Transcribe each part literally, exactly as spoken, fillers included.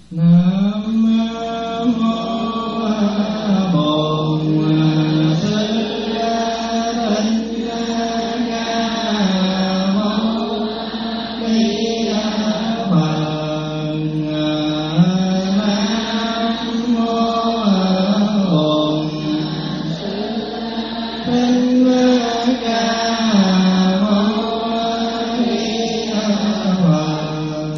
Nam mô Bổn Sư Thích Ca Mâu Ni Phật. Nam mô Bổn Sư Thích Ca Mâu Ni Phật.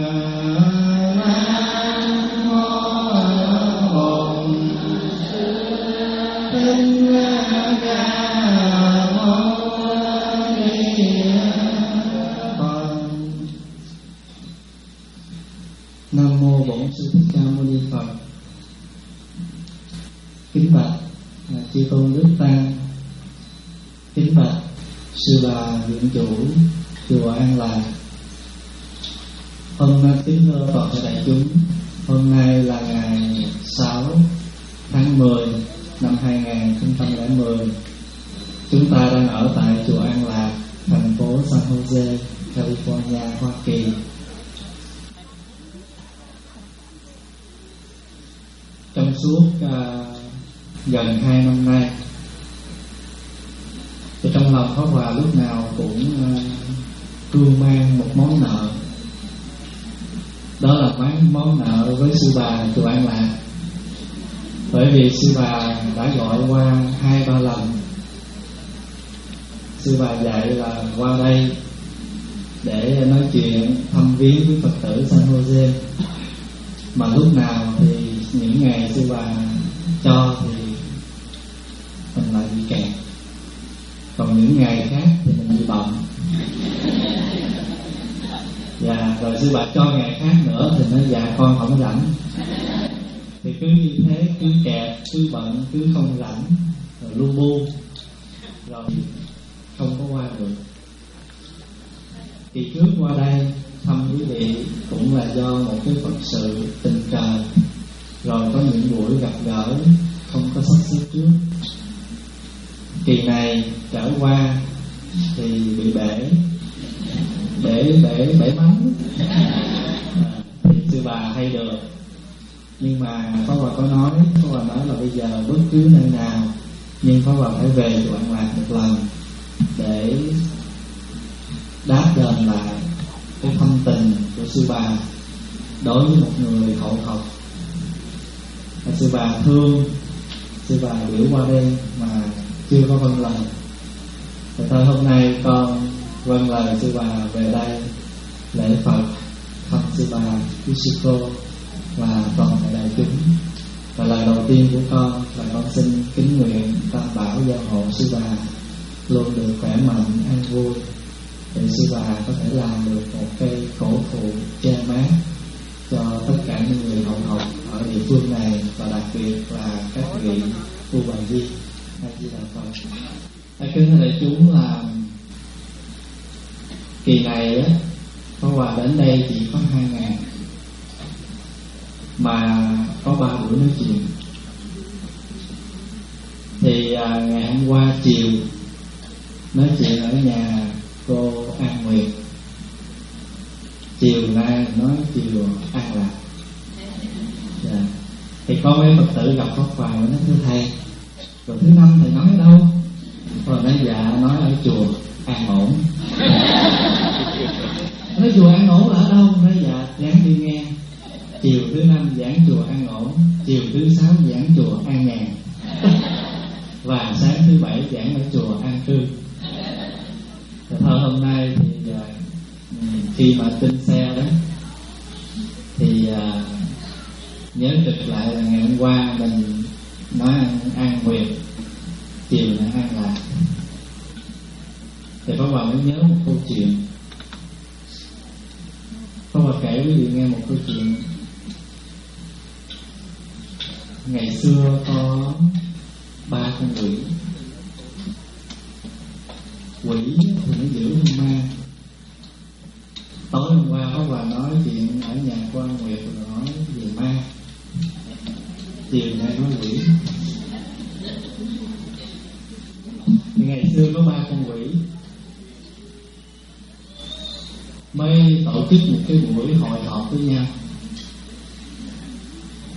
Nam mô Bổn Sư Thích Ca Mâu Ni Phật. Kính bạch chư tôn đức tăng, kính bạch sư bà viện chủ chùa An Lạc. Hôm nay kính thưa toàn thể đại chúng, hôm nay là ngày sáu tháng mười năm hai nghìn không trăm lẻ mười. Chúng ta đang ở tại chùa An Lạc, thành phố San Jose, California, Hoa Kỳ. Trong suốt uh, gần hai năm nay, thì trong lòng Pháp Hòa lúc nào cũng uh, cưu mang một món nợ. Đó là món món nợ với sư bà chùa An Lạc. Bởi vì sư bà đã gọi qua hai ba lần. Sư bà dạy là qua đây để nói chuyện thăm viếng với Phật tử San Jose. Mà lúc nào thì những ngày sư bà cho thì mình lại bị kẹt, còn những ngày khác thì mình bị bận. Và rồi sư bà cho ngày khác nữa thì nói dạ con không rảnh. Thì cứ như thế, cứ kẹt, cứ bận, cứ không rảnh, rồi lu bu, rồi không có qua được. Kỳ trước qua đây thăm quý vị cũng là do một cái Phật sự tình cờ, rồi có những buổi gặp gỡ không có sắp xếp trước. Kỳ này trở qua thì bị bể bể bể bể mắm. Thì sư bà hay được, nhưng mà Pháp Hòa có nói, Pháp Hòa nói là bây giờ bất cứ nơi nào, nhưng Pháp Hòa phải về chùa An Lạc một lần để đáp đền lại cái thâm tình của sư bà đối với một người hậu học. Sư bà thương, sư bà biểu qua đây mà chưa có vâng lời. Thì thôi hôm nay con vâng lời sư bà về đây lễ Phật thăm sư bà, quý sư cô và toàn thể đại chúng. Và lời đầu tiên của con là con xin kính nguyện Tam Bảo gia hộ sư bà luôn được khỏe mạnh, an vui, để sư bà có thể làm được một cây cổ thụ che mát cho tất cả những người hậu học ở địa phương này, và đặc biệt là các vị tu bà di hay Di Đà Phật. Kính thưa đại chúng, là kỳ này á, Pháp Hòa đến đây chỉ có hai ngày mà có ba buổi nói chuyện. Thì à, ngày hôm qua chiều nói chuyện ở nhà cô An Nguyệt, chiều nay nói chiều An Lạc. Dạ. Thì có mấy Phật tử gặp Pháp Hòa nói thưa thầy, rồi thứ năm thầy nói ở đâu? Rồi nói dạ nói ở chùa An Ổn. Nói chùa An Ổn là ở đâu? Nói dạ ráng đi nghe. Chiều thứ năm giảng chùa An Ổn, chiều thứ sáu giảng chùa An Nhàn, và sáng thứ bảy giảng ở chùa An Cư. Thôi hôm nay thì khi mà trên xe đó thì uh, nhớ trực lại là ngày hôm qua mình nói An, An Nguyệt, chiều là An Lạc. Thì Pháp Hòa mới nhớ một câu chuyện. Pháp Hòa kể quý vị nghe một câu chuyện. Ngày xưa có ba con quỷ. Quỷ thì nó giữ hung ma. Tối hôm qua Pháp Hòa nói chuyện ở nhà của An Nguyệt rồi nói về ma. Chiều nay nói quỷ. Thì ngày xưa có ba con quỷ mới tổ chức một cái buổi hội họp với nhau.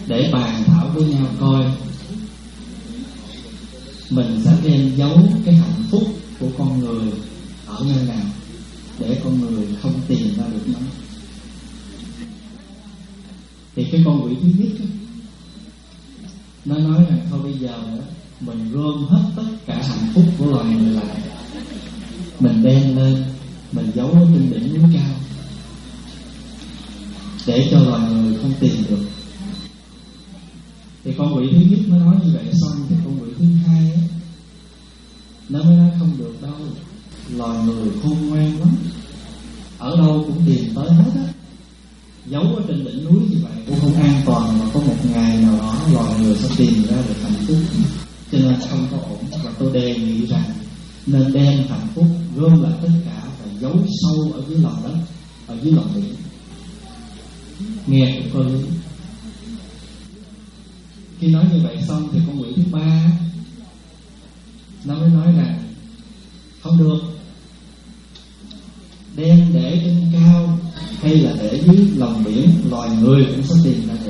để bàn thảo với nhau coi mình sẽ đem giấu cái hạnh phúc của con người ở nơi nào để con người không tìm ra được nó. Thì cái con quỷ thứ nhất đó, nó nói rằng thôi bây giờ mình gom hết tất cả hạnh phúc của loài người lại, mình đem lên, mình giấu ở trên đỉnh núi cao để cho loài người không tìm được. Thì con quỷ thứ nhất nó nói như vậy xong, thì con quỷ thứ hai ấy, nó mới nói không được đâu, loài người khôn ngoan lắm, ở đâu cũng tìm tới hết á. Giấu ở trên đỉnh núi như vậy cũng không an toàn, mà có một ngày nào đó loài người sẽ tìm ra được hạnh phúc, cho nên không có ổn. Và tôi đề nghị rằng nên đem hạnh phúc gom lại tất cả và giấu sâu ở dưới lòng đất, ở dưới lòng biển. Nghe cũng có lý. Khi nói như vậy xong thì con quỷ thứ ba nó mới nói rằng không được, đem để trên cao hay là để dưới lòng biển, loài người cũng sẽ tìm ra được.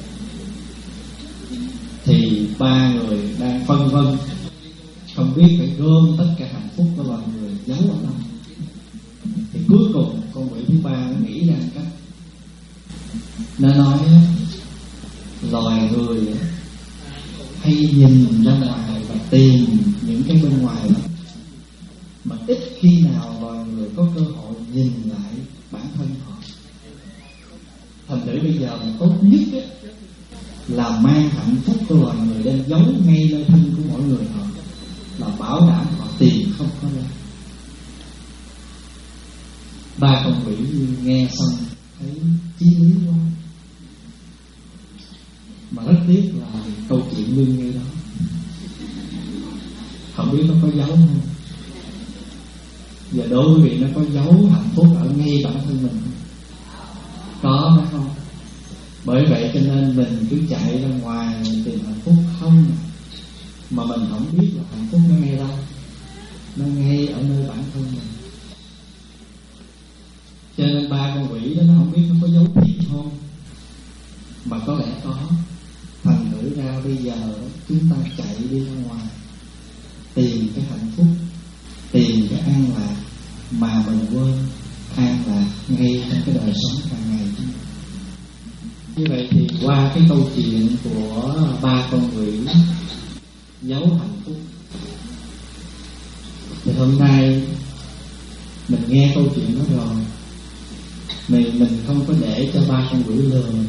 Thì ba người đang phân vân, không biết phải gom tất cả hạnh phúc của loài người giấu ở đâu. Thì cuối cùng con quỷ thứ ba nó nghĩ ra cách. Nó nói loài người hay nhìn ra ngoài và tìm những cái bên ngoài đó, mà ít khi nào loài người có cơ hội nhìn lại bản thân họ. Thành thử bây giờ mà tốt nhất ấy, là mang hạnh phúc của loài người đem giấu ngay nơi thân của mỗi người họ, là bảo đảm họ tìm không có ra. Ba con quỷ nghe xong thấy chí lý quá, mà rất tiếc là câu chuyện ngưng ngay đó. Không biết nó có giấu không? Giờ đối với vị nó có giấu hạnh phúc ở ngay bản thân mình không? Có phải không? Bởi vậy cho nên mình cứ chạy ra ngoài mình tìm hạnh phúc không, mà mình không biết là hạnh phúc nó ngay đâu. Nó ngay ở nơi bản thân mình. Cho nên ba con quỷ đó nó không biết nó có giấu thiệt không, mà có lẽ có. Thành thử ra bây giờ chúng ta chạy đi ra ngoài tìm cái hạnh phúc, tìm cái an lạc, mà mình quên an lạc ngay trong cái đời sống hàng ngày. Như vậy thì qua cái câu chuyện của ba con quỷ giấu hạnh phúc, thì hôm nay mình nghe câu chuyện đó rồi, mình mình không có để cho ba con quỷ lừa mình.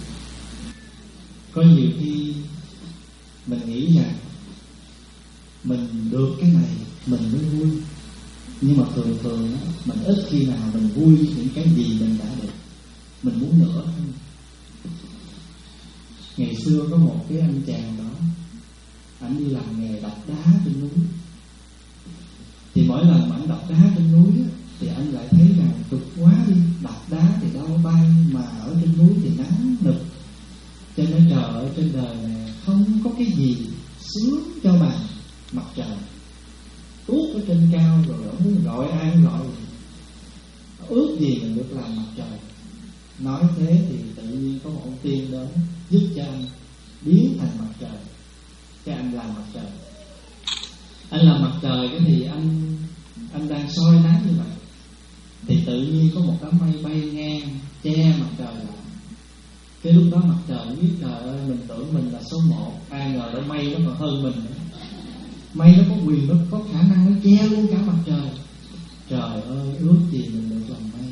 Có nhiều khi mình nghĩ rằng mình được cái này mình mới vui, nhưng mà thường thường á, mình ít khi nào mình vui những cái gì mình đã được, mình muốn nữa. Ngày xưa có một cái anh chàng đó, anh đi làm nghề đập đá trên núi. Thì mỗi lần mà anh đập đá trên núi á, thì anh lại thấy rằng cực quá đi, đập đá thì đau tay, mà ở trên núi thì nắng nực. Cho nên trời ơi, trên đời này không có cái gì sướng cho bằng mặt trời. Tuốt ở trên cao rồi ở muốn gọi ai gọi, ước gì mình được làm mặt trời. Nói thế thì tự nhiên có một ông tiên đến giúp cho anh biến thành mặt trời, cho anh làm mặt trời. Anh làm mặt trời cái thì anh anh đang soi nắng như vậy, thì tự nhiên có một đám mây bay ngang che mặt trời lại. Cái lúc đó mặt trời biết trời ơi, mình tưởng mình là số một, ai ngờ đó mây nó còn hơn mình nữa. Mây nó có quyền, nó có khả năng nó che luôn cả mặt trời. Trời ơi, ước gì mình được làm mây.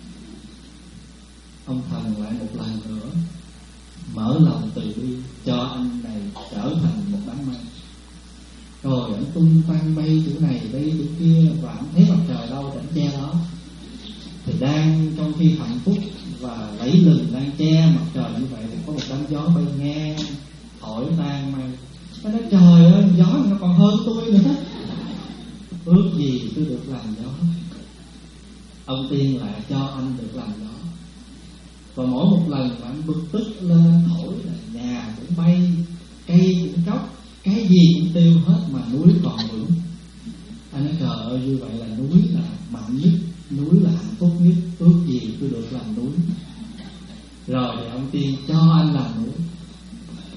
Ông thần lại một lần nữa mở lòng từ bi cho anh này trở thành một đám mây. Rồi anh tung tăng bay chỗ này bay chỗ kia, và anh thấy mặt trời đâu thì anh che đó. Thì đang trong khi hạnh phúc và lấy lừng đang che mặt trời như vậy, thì có một đám gió bay ngang thổi tan mây. Nó nói trời ơi, gió nó còn hơn tôi nữa. Ước gì tôi được làm gió. Ông tiên lại cho anh được làm gió. Và mỗi một lần mà anh bực tức lên thổi là nhà cũng bay, cây cũng tróc, cái gì cũng tiêu hết mà núi còn vững. Anh nói trời ơi, như vậy là núi là mạnh nhất, núi là hạnh phúc nhất, ước gì tôi được làm núi. Rồi thì ông tiên cho anh làm núi.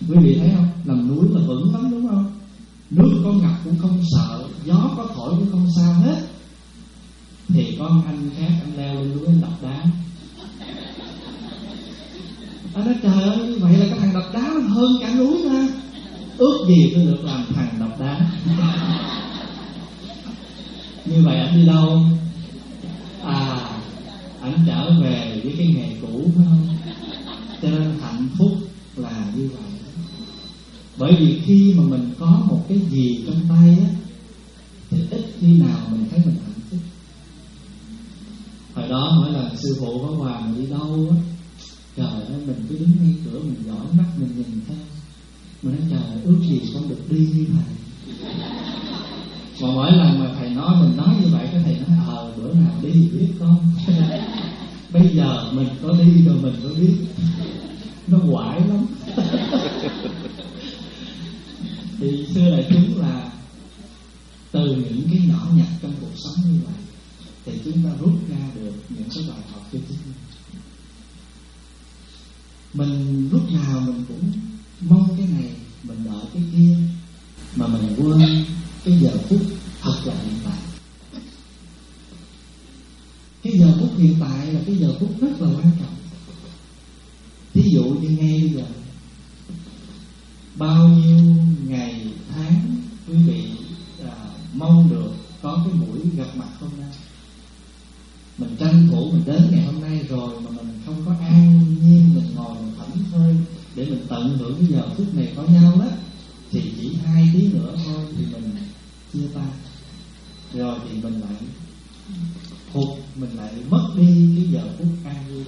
Quý vị thấy không? Nằm núi là vững lắm đúng không? Nước có ngập cũng không sợ, gió có thổi cũng không sao hết. Thì có anh khác, anh leo lên núi anh đập đá. Anh nói trời ơi, như vậy là cái thằng đập đá hơn cả núi ra. Ước gì tôi được làm thằng đập đá. Như vậy anh đi đâu? À, anh trở về với cái nghề cũ phải không? Cho nên hạnh phúc là như vậy. Bởi vì khi mà mình có một cái gì trong tay á, thì ít khi nào mình thấy mình hạnh phúc. Hồi đó mỗi lần sư phụ có quà mình đi đâu á, trời ơi mình cứ đứng ngay cửa mình dõi mắt mình nhìn theo. Mình nói trời ước gì con được đi như thầy. Mà mỗi lần mà thầy nói mình nói như vậy, cái thầy nói ờ bữa nào đi thì biết con. Bây giờ mình có đi rồi mình có biết. Nó quải lắm. Thì xưa đại chúng là từ những cái nhỏ nhặt trong cuộc sống như vậy thì chúng ta rút ra được những cái bài học cho chính mình. Mình lúc nào mình cũng mong cái này, mình đợi cái kia, mà mình quên cái giờ phút thật là hiện tại. Cái giờ phút hiện tại là cái giờ phút rất là quan trọng. Ví dụ như ngay bây giờ, bao nhiêu ngày tháng quý vị à, mong được có cái buổi gặp mặt hôm nay. Mình tranh thủ mình đến ngày hôm nay rồi mà mình không có an nhiên mình ngồi mình thảnh thơi để mình tận hưởng cái giờ phút này có nhau đó, thì chỉ hai tiếng nữa thôi thì mình chia tay. Rồi thì mình lại hụt, mình lại mất đi cái giờ phút an vui.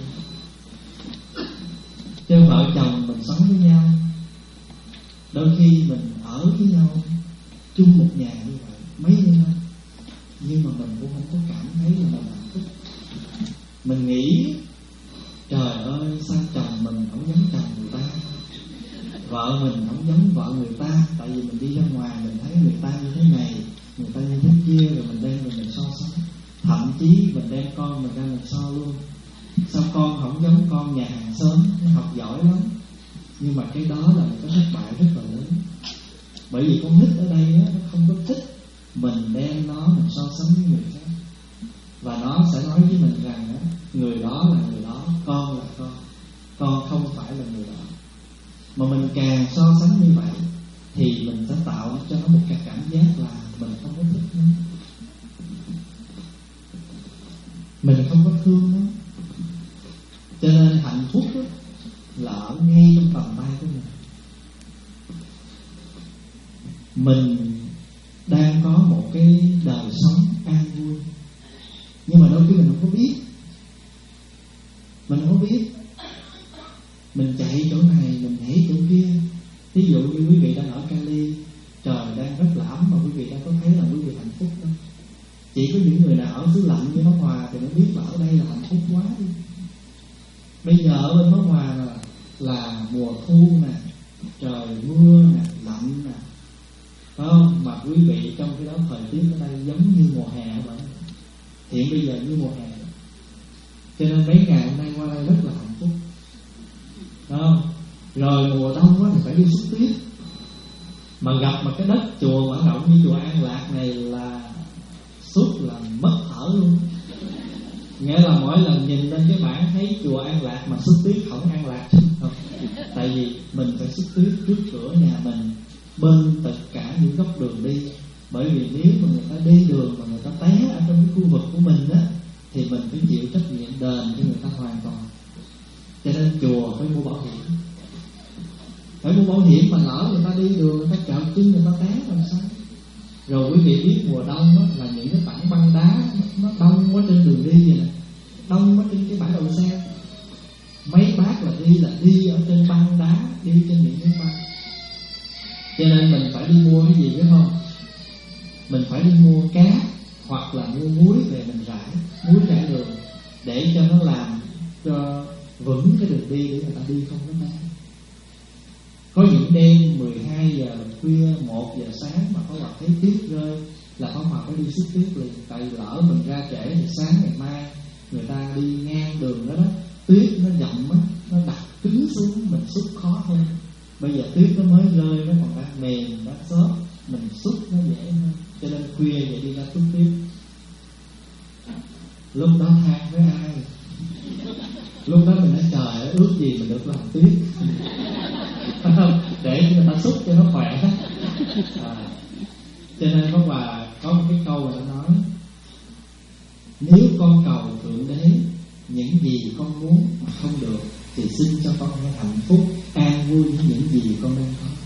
Cho vợ chồng mình sống với nhau, đôi khi mình ở với nhau chung một nhà như vậy mấy mươi năm, nhưng mà mình cũng không có cảm thấy là mình hạnh phúc. Mình nghĩ trời ơi sao chồng mình không giống chồng người ta, vợ mình không giống vợ người ta. Tại vì mình đi ra ngoài mình thấy người ta như thế này, người ta như thế kia, rồi mình đem mình, mình so sánh. Thậm chí mình đem con mình ra mình so luôn. Sao con không giống con nhà hàng xóm, nó học giỏi lắm. Nhưng mà cái đó là một cái thất bại rất là lớn. Bởi vì con nít ở đây á, nó không có thích mình đem nó mình so sánh với người khác. Và nó sẽ nói với mình rằng á, người đó là người đó, con là con, con không phải là người đó. Mà mình càng so sánh như vậy thì mình sẽ tạo cho nó một cái cảm giác là mình không có thích nó, mình không có thương nó. Cho nên hạnh phúc đó là ở ngay trong tầm tay của mình. Mình đang có một cái đời sống an vui, nhưng mà đôi khi mình không có biết. Mình không có biết. Mình chạy chỗ này, mình nhảy chỗ kia. Ví dụ như quý vị đang ở Cali, trời đang rất là ấm, mà quý vị đang có thấy là quý vị hạnh phúc đâu. Chỉ có những người nào ở xứ lạnh như Pháp Hòa thì mới biết là ở đây là hạnh phúc quá đi. Bây giờ ở bên Pháp Hòa là, là mùa thu nè, trời mưa nè, lạnh nè, phải không? Mà quý vị trong cái đó thời tiết ở đây giống như mùa hè vậy. Hiện bây giờ như mùa hè. Cho nên mấy ngày hôm nay qua đây rất là hạnh phúc, phải không? Rồi mùa đông quá thì phải đi xúc tuyết. Mà gặp mà cái đất chùa mở rộng như chùa An Lạc này là suốt là mất thở luôn. Nghĩa là mỗi lần nhìn lên cái bảng thấy chùa An Lạc mà xúc tuyết không an lạc không. Tại vì mình phải xúc tuyết trước cửa nhà mình, bên tất cả những góc đường đi. Bởi vì nếu mà người ta đi đường mà người ta té ở trong cái khu vực của mình á, thì mình phải chịu trách nhiệm đền cho người ta hoàn toàn. Cho nên chùa phải mua bảo hiểm. Phải mua bảo hiểm mà lỡ người ta đi đường, người ta chạm chân, người ta té làm sao? Rồi quý vị biết mùa đông á, là những cái tảng băng đá nó đông quá trên đường đi vậy nè, đông quá trên cái bãi đậu xe. Mấy bác là đi là đi ở trên băng đá, đi trên những cái băng. Cho nên mình phải đi mua cái gì biết không? Mình phải đi mua cá hoặc là mua muối về mình rải, muối rải đường, để cho nó làm cho vững cái đường đi để người ta đi không có té. Có những đêm mười hai giờ khuya, một giờ sáng mà có gặp thấy tuyết rơi là không mà phải đi xúc tuyết liền. Tại lỡ mình ra trễ thì sáng ngày mai người ta đi ngang đường đó đó, tuyết nó dậm á, nó đặt cứng xuống mình xúc khó hơn. Bây giờ tuyết nó mới rơi, nó còn đang mềm, đang xốp, mình xúc nó dễ hơn. Cho nên khuya vậy đi ra xúc tuyết. Lúc đó than với ai? Lúc đó mình nói trời ơi, ước gì mình được làm tuyết. Để cho người ta xúc cho nó khỏe. À, cho nên có bà có một cái câu mà nó nói: nếu con cầu Thượng Đế những gì con muốn mà không được, thì xin cho con hãy hạnh phúc, an vui với những gì con đang có.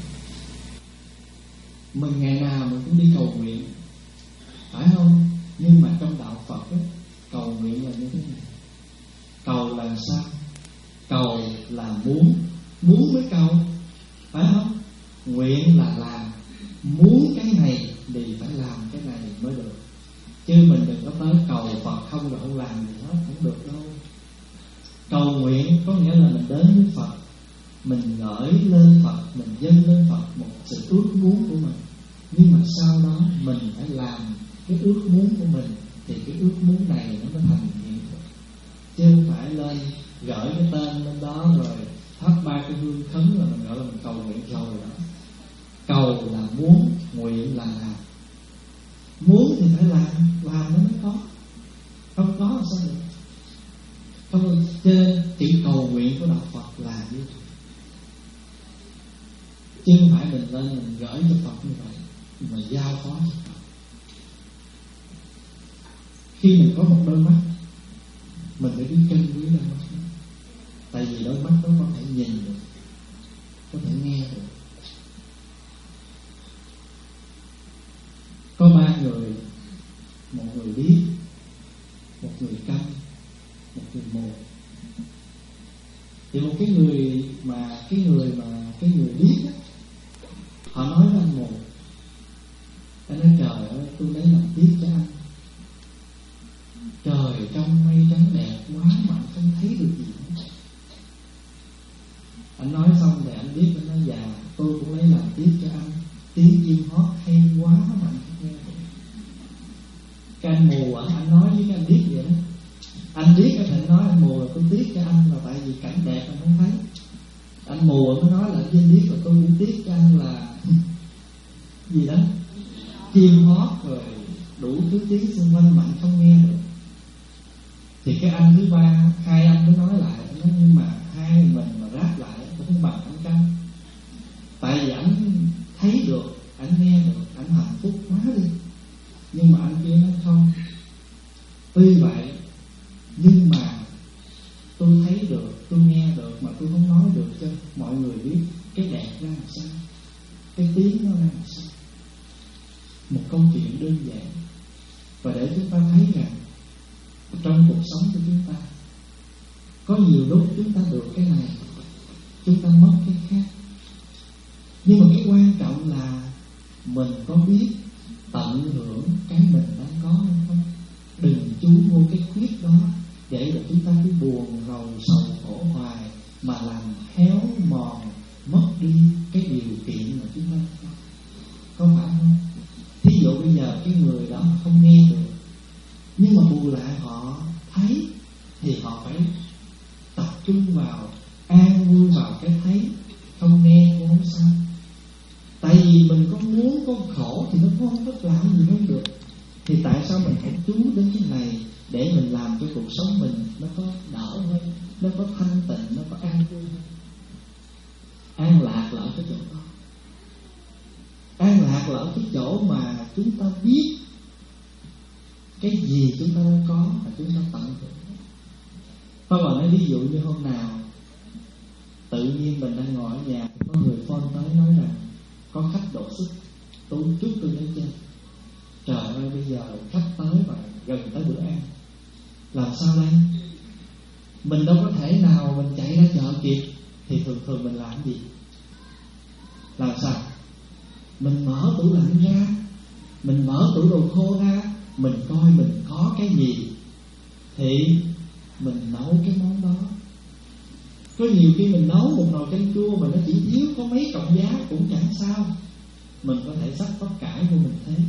Mình ngày nào mình cũng đi cầu nguyện, phải không? Nhưng mà trong đạo Phật ấy, cầu nguyện là như thế này. Cầu là sao? Cầu là muốn, muốn mới cầu, phải không? Nguyện là làm, muốn cái này thì phải làm cái này mới được. Chứ mình đừng có tới cầu Phật không rồi không làm gì hết, không được đâu. Cầu nguyện có nghĩa là mình đến với Phật, mình ngợi lên Phật, mình dâng lên Phật một sự ước muốn của mình. Nhưng mà sau đó mình phải làm cái ước muốn của mình, thì cái ước muốn này nó mới thành hiện thực. Chứ không phải lên gửi cái tên lên đó rồi thắp ba cái hương khấn là mình gọi là mình cầu nguyện rồi đó. Cầu là muốn, nguyện là làm. Muốn thì phải làm, làm nó mới có. Không có sao được. Không, trên chữ cầu nguyện của đạo Phật là như vậy. Chứ không phải mình lên mình gửi cho Phật như vậy, mình giao phó cho Phật. Khi mình có một đôi mắt, mình phải biết trân quý đôi mắt đó. Tại vì đôi mắt đó có thể nhìn được, có thể nghe được. Có ba người, một người biết, một người câm, một người mù. Thì một cái người mà cái người mà cái người biết á, họ nói với anh mù, anh nói trời ơi, tôi lấy làm tiếc cho anh. Trời trong mây trắng đẹp quá mà anh không thấy được gì hết. Anh nói xong thì anh biết, anh nói dạ, tôi cũng lấy làm tiếc cho anh. Tiếng chim hót hay quá mà anh không nghe được. Cái anh mù à, anh nói với cái anh biết vậy đó. Anh biết cái anh nói anh mù là tôi tiếc cho anh là tại vì cảnh đẹp anh không thấy. Anh mù mới nói là anh biết là tôi cũng tiếc cho anh là gì đó, chim hót rồi đủ thứ tiếng xung quanh mà anh không nghe được. Thì cái anh thứ ba, hai anh mới nói lại, nói nhưng mà hai mình mà ráp lại cũng không bằng anh câm. Tại vì anh thấy được, anh nghe được, anh hạnh phúc quá đi. Nhưng mà anh kia nói không. Tuy vậy, nhưng mà tôi thấy được, tôi nghe được mà tôi không nói được cho mọi người biết cái đẹp ra làm sao, cái tiếng nó ra làm sao. Một câu chuyện đơn giản. Và để chúng ta thấy rằng trong cuộc sống của chúng ta có nhiều lúc chúng ta được cái này, chúng ta mất cái khác. Nhưng mà cái quan trọng là mình có biết tận hưởng cái mình đang có hay không. Đừng chú vô cái khuyết đó để rồi chúng ta cứ buồn rầu sầu khổ hoài mà làm héo mòn, mất đi cái điều kiện mà chúng ta có. Có phải không? Thí dụ bây giờ cái người đó không nghe được, nhưng mà bù lại họ thấy, thì họ phải tập trung vào, an vui vào cái thấy. Không nghe cũng không sao. Tại vì mình có muốn, có khổ thì nó không có làm gì không được. Thì tại sao mình phải chú đến cái này để mình làm cho cuộc sống mình nó có đỡ hơn, nó có thanh tịnh, nó có an vui hơn. An lạc là ở cái chỗ đó. An lạc là ở cái chỗ mà chúng ta biết cái gì chúng ta đang có và chúng ta tận hưởng. Có bà nói ví dụ như hôm nào tự nhiên mình đang ngồi ở nhà, có người phone tới nói rằng có khách đột xuất, tôi chút tôi lên trên. Trời ơi, bây giờ khách tới và gần tới bữa ăn, làm sao đây? Mình đâu có thể nào mình chạy ra chợ kịp. Thì thường thường mình làm gì? Làm sao? Mình mở tủ lạnh ra, mình mở tủ đồ khô ra, mình coi mình có cái gì thì mình nấu cái món đó. Có nhiều khi mình nấu một nồi canh chua mà nó chỉ thiếu có mấy cọng giá cũng chẳng sao. Mình có thể xắt bắp cải vô mình thế.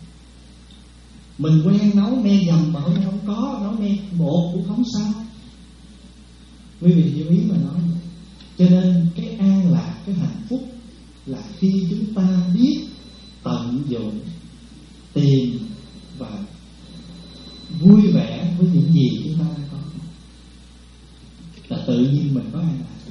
Mình quen nấu me dầm mà hôm nay không có, nấu me bột cũng không sao. Quý vị hiểu ý mà nói. Cho nên cái an lạc, cái hạnh phúc khi chúng ta biết tận dụng, tìm và vui vẻ với những gì chúng ta đang có, là tự nhiên mình có an lạc.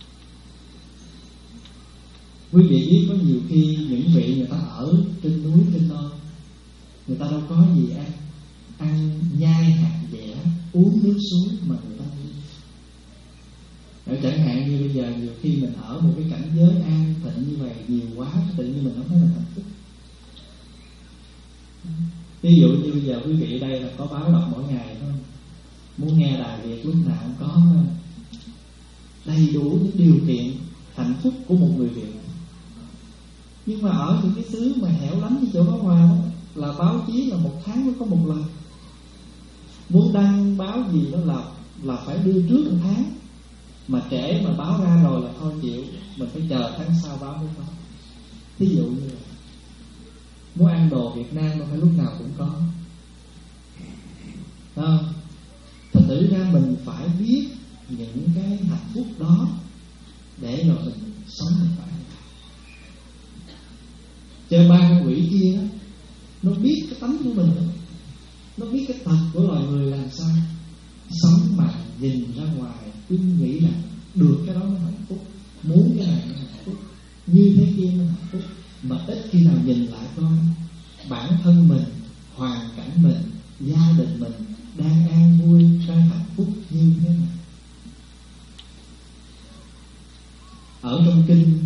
Quý vị biết có nhiều khi những vị người ta ở trên núi trên non, người ta đâu có gì ăn, ăn nhai hạt dẻ, uống nước suối mà người ta đi. Ở chẳng hạn như bây giờ nhiều khi mình ở một cái cảnh giới an thịnh như vậy nhiều quá, tự nhiên mình không thấy là hạnh phúc. Ví dụ như bây giờ quý vị ở đây là có báo đọc mỗi ngày phải không? Muốn nghe Đài Việt lúc nào cũng có đầy đủ những điều kiện hạnh phúc của một người Việt. Nhưng mà ở những cái xứ mà hẻo lánh như chỗ Pháp Hòa đó, là báo chí là một tháng mới có một lần. Muốn đăng báo gì đó là là phải đưa trước một tháng, mà trễ mà báo ra rồi là thôi chịu, mình phải chờ tháng sau báo mới có. Ví dụ như là muốn ăn đồ Việt Nam đâu phải lúc nào cũng có. Đó. Thật tử ra mình phải biết những cái hạnh phúc đó để rồi mình sống mình phải. Chơi ba con quỷ kia đó, nó biết cái tánh của mình đó. Nó biết cái tật của loài người làm sao sống mà nhìn ra ngoài cứ nghĩ là được cái đó nó hạnh phúc, muốn cái này nó hạnh phúc, như thế kia nó hạnh phúc. Mà ít khi nào nhìn lại coi bản thân mình, hoàn cảnh mình, gia đình mình đang an vui, đang hạnh phúc như thế nào. Ở trong kinh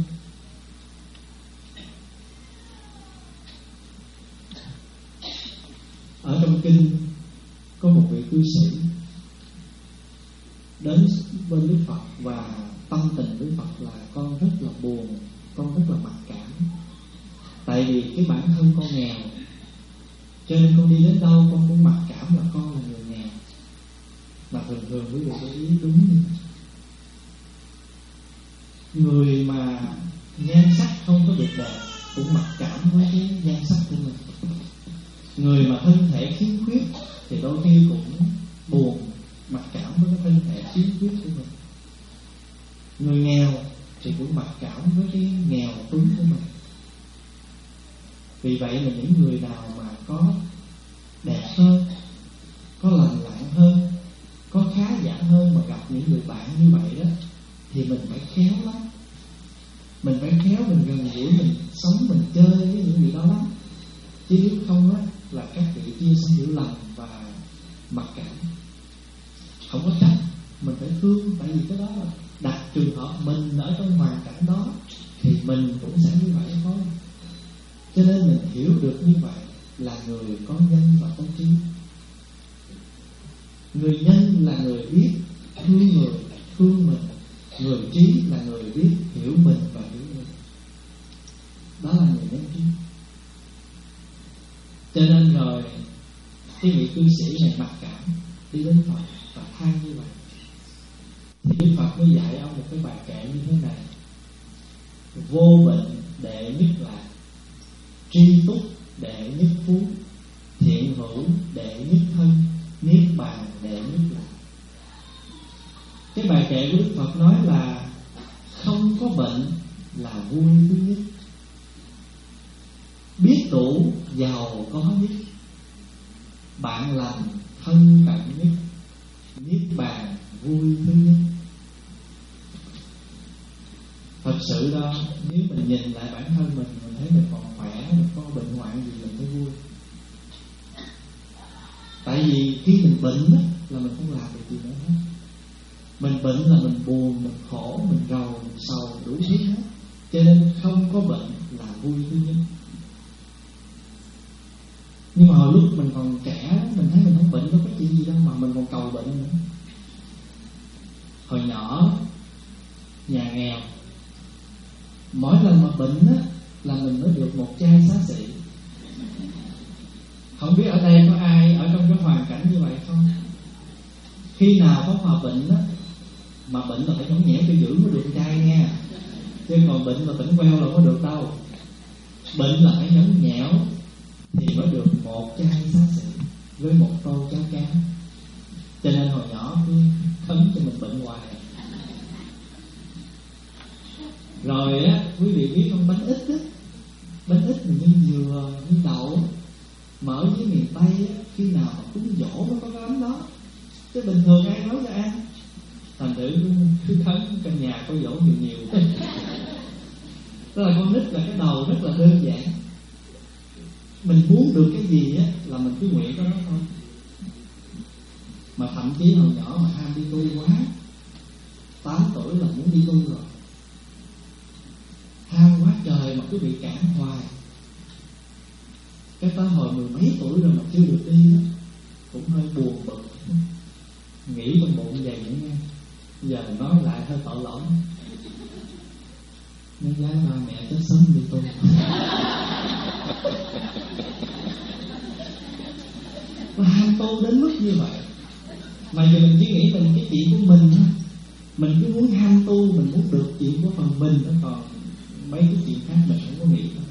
Ở trong kinh có một vị cư sĩ đến bên Đức Phật và tâm tình với Phật là con rất là buồn, con rất là mặc cảm. Tại vì cái bản thân con nghèo, cho nên con đi đến đâu con cũng mặc cảm là con là người nghèo. Mà thường thường quý vị để ý đúng như vậy. Người mà nhan sắc không có được đẹp cũng mặc cảm với cái nhan sắc của mình. Người mà thân thể khiếm khuyết thì đôi khi cũng buồn, mặc cảm với cái thân thể khiếm khuyết của mình. Người nghèo thì cũng mặc cảm với cái nghèo túng của mình. Vì vậy là những người nào mà có đẹp hơn, có lành lặn hơn, có khá giả hơn mà gặp những người bạn như vậy đó, thì mình phải khéo lắm. Mình phải khéo, mình gần gũi, mình sống, mình chơi với những người đó lắm. Chứ nếu không á, là các vị kia sẽ hiểu lầm và mặc cảm. Không có trách, mình phải thương. Tại vì cái đó là đặt trường hợp mình ở trong hoàn cảnh đó thì mình cũng sẽ như vậy thôi. Cho nên mình hiểu được như vậy là người có nhân và có trí. Người nhân là người biết thương người, thương mình. Người trí là người biết hiểu mình và hiểu mình. Đó là người nhân trí. Cho nên rồi cái vị cư sĩ này mặc cảm đi đến Phật và than như vậy. Thì Đức Phật mới dạy ông một cái bài kệ như thế này: vô bệnh đệ nhất lạc, tri túc đệ nhất phú, thiện hữu đệ nhất thân, niết bàn đệ nhất lạc. Cái bài kệ của Đức Phật nói là không có bệnh là vui thứ nhất, biết đủ giàu có nhất, bạn lành thân cận nhất, niết bàn vui thứ nhất. Thật sự đó, nếu mình nhìn lại bản thân mình, mình thấy mình còn khỏe, mình có bệnh hoạn gì mình phải vui. Tại vì khi mình bệnh á, là mình không làm được gì nữa hết. Mình bệnh là mình buồn, mình khổ, mình rầu, mình sầu, đủ thứ hết. Cho nên không có bệnh là vui thứ nhất. Nhưng mà hồi lúc mình còn trẻ, mình thấy mình không bệnh, đâu có chuyện gì đâu mà mình còn cầu bệnh nữa. Hồi nhỏ, nhà nghèo, mỗi lần mà bệnh á, là mình mới được một chai xá xị. Không biết ở đây có ai ở trong cái hoàn cảnh như vậy không? Khi nào có hòa bệnh á, mà bệnh là phải nhõng nhẽo cho giữ mới được chai nha. Chứ còn bệnh mà tỉnh queo là có được đâu. Bệnh là phải nhõng nhẽo thì mới được một chai xá xị với một tô cháo cá. Cho nên hồi nhỏ cứ khấn cho mình bệnh hoài. Rồi á, quý vị biết không, bánh ít á, bánh ít mà như dừa, như đậu, mà ở dưới miền Tây á, khi nào mà cúng dỗ mới có cái bánh đó, chứ bình thường ai nấu cho ăn. Thành thử cứ khấn trong nhà có dỗ nhiều nhiều. Tức là con nít là cái đầu rất là đơn giản. Mình muốn được cái gì á là mình cứ nguyện cái đó thôi. Mà thậm chí hồi nhỏ mà ham đi tu quá, tám tuổi là muốn đi tu rồi, ham quá trời mà cứ bị cản hoài. Cái tới hồi mười mấy tuổi rồi mà chưa được đi đó, cũng hơi buồn bực. Nghĩ trong bụng vậy nữa nha. Giờ nói lại hơi tội lỗi. Nếu giá ba mẹ chết sớm đi tu. Và ham tu đến mức như vậy. Mà giờ mình chỉ nghĩ mình cái chuyện của mình thôi. Mình cứ muốn ham tu, mình muốn được chuyện của phần mình đó, còn mấy cái chuyện khác mình không có nghĩ thôi.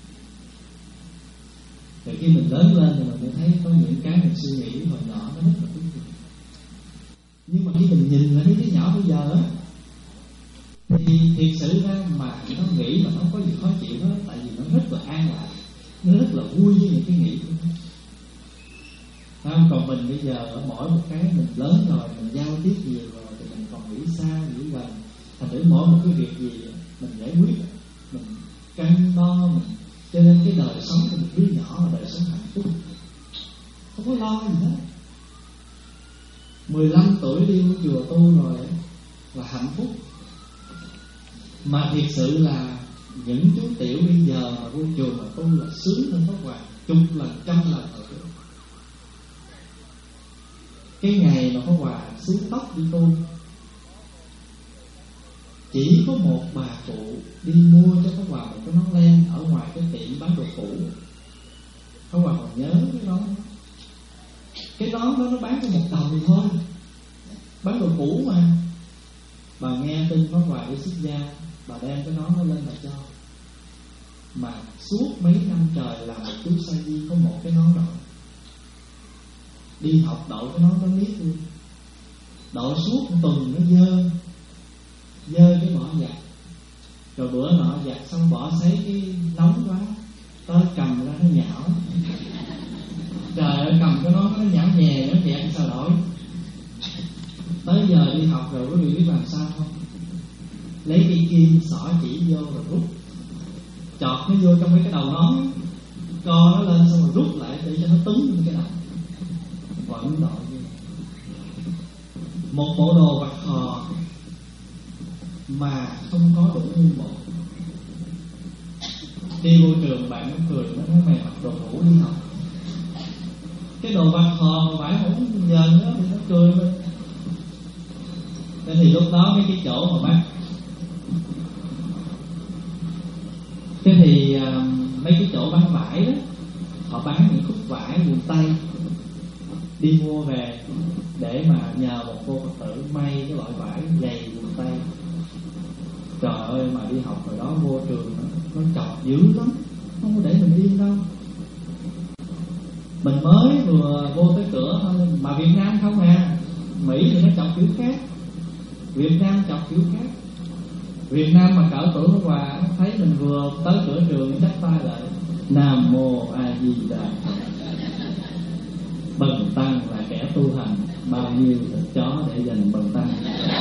Rồi khi mình lớn lên thì mình mới thấy có những cái mình suy nghĩ hồi nhỏ nó rất là tốt. Nhưng mà khi mình nhìn lại mấy đứa nhỏ bây giờ á, thì thiệt sự ra mà nó nghĩ mà nó có gì khó chịu đó, tại vì nó rất là an lạc, nó rất là vui với những cái nghĩ của nó. Không, còn mình bây giờ ở mỗi một cái mình lớn rồi, mình giao tiếp nhiều rồi thì mình còn nghĩ xa, nghĩ gần. Thành thử mỗi một cái việc gì mình giải quyết, mình cân đo mình. Cho nên cái đời sống của một đứa nhỏ là đời sống hạnh phúc, không có lo gì hết. Mười lăm tuổi đi vô chùa tu rồi là hạnh phúc. Mà thiệt sự là những chú tiểu bây giờ mà vô chùa mà tu là sướng hơn Pháp Hòa chục lần, trăm lần rồi. Cái ngày mà Pháp Hòa xuống tóc đi tu, chỉ có một bà cụ đi mua cho Pháp Hòa một cái nón len ở ngoài cái tiệm bán đồ cũ. Pháp Hòa còn nhớ cái nón đó. Cái nón đó nó bán có một đồng thôi, bán đồ cũ mà. Bà nghe tin Pháp Hòa đi xuất gia, bà đem cái nón nó lên bà cho. Mà suốt mấy năm trời làm một chú sa di có một cái nón đội. Đi học đội cái nón đó miết luôn. Đội suốt một tuần nó dơ, dơ cái bỏ giặt. Rồi bữa nọ giặt xong bỏ sấy cái nóng quá, tới cầm ra nó nhão. Trời ơi, cầm cái nón nó nhão nhè, nó kẹt sao nổi. Tới giờ đi học rồi quý vị biết làm sao không? Lấy cây kim xỏ chỉ vô rồi rút, chọt nó vô trong mấy cái đầu nón, co nó lên xong rồi rút lại để cho nó túng lên cái đầu. Vẫn đội như một bộ đồ vặt hò mà không có đủ nguyên bộ. Đi vô trường bạn nó cười, nó nói mày mặc đồ cũ đi học. Cái đồ vặt hò mà phải không giờ nữa thì nó cười lên. Thế thì lúc đó mấy cái chỗ mà bác, thế thì uh, mấy cái chỗ bán vải đó, họ bán những khúc vải quần tây, đi mua về để mà nhờ một cô Phật tử may cái loại vải dày quần tây. Trời ơi, mà đi học hồi đó vô trường nó, nó chọc dữ lắm, không có để mình yên đâu. Mình mới vừa vô tới cửa thôi, mà Việt Nam không à, Mỹ thì nó chọc kiểu khác, Việt Nam chọc kiểu khác. Việt Nam mà cỡ tuổi Pháp Hòa thấy mình vừa tới cửa trường chắp tay lại, Nam Mô A Di Đà. Bần tăng là kẻ tu hành, bao nhiêu thịt chó để dành bần tăng.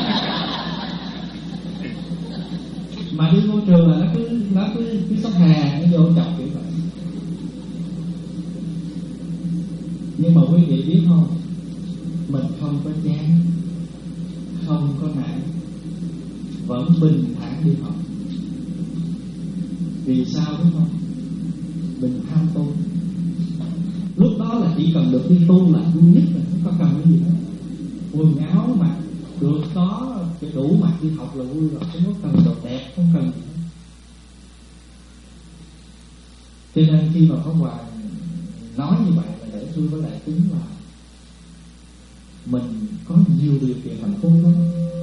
Mà đi vô trường là nó cứ nó cứ cứ sóc hà, nó vô chọc kiểu vậy. Nhưng mà quý vị biết không, mình không có chán, không có nản, vẫn bình thản đi học. Vì sao đúng không? Mình tham tu. Lúc đó là chỉ cần được đi tu là vui nhất rồi, không có cần cái gì hết. Quần áo mặc được có đủ mặc đi học là vui rồi, không có cần đồ đẹp, không cần gì hết. Cho nên khi mà Pháp Hòa nói như vậy là để thưa với đại chúng là mình có nhiều điều kiện hạnh phúc lắm.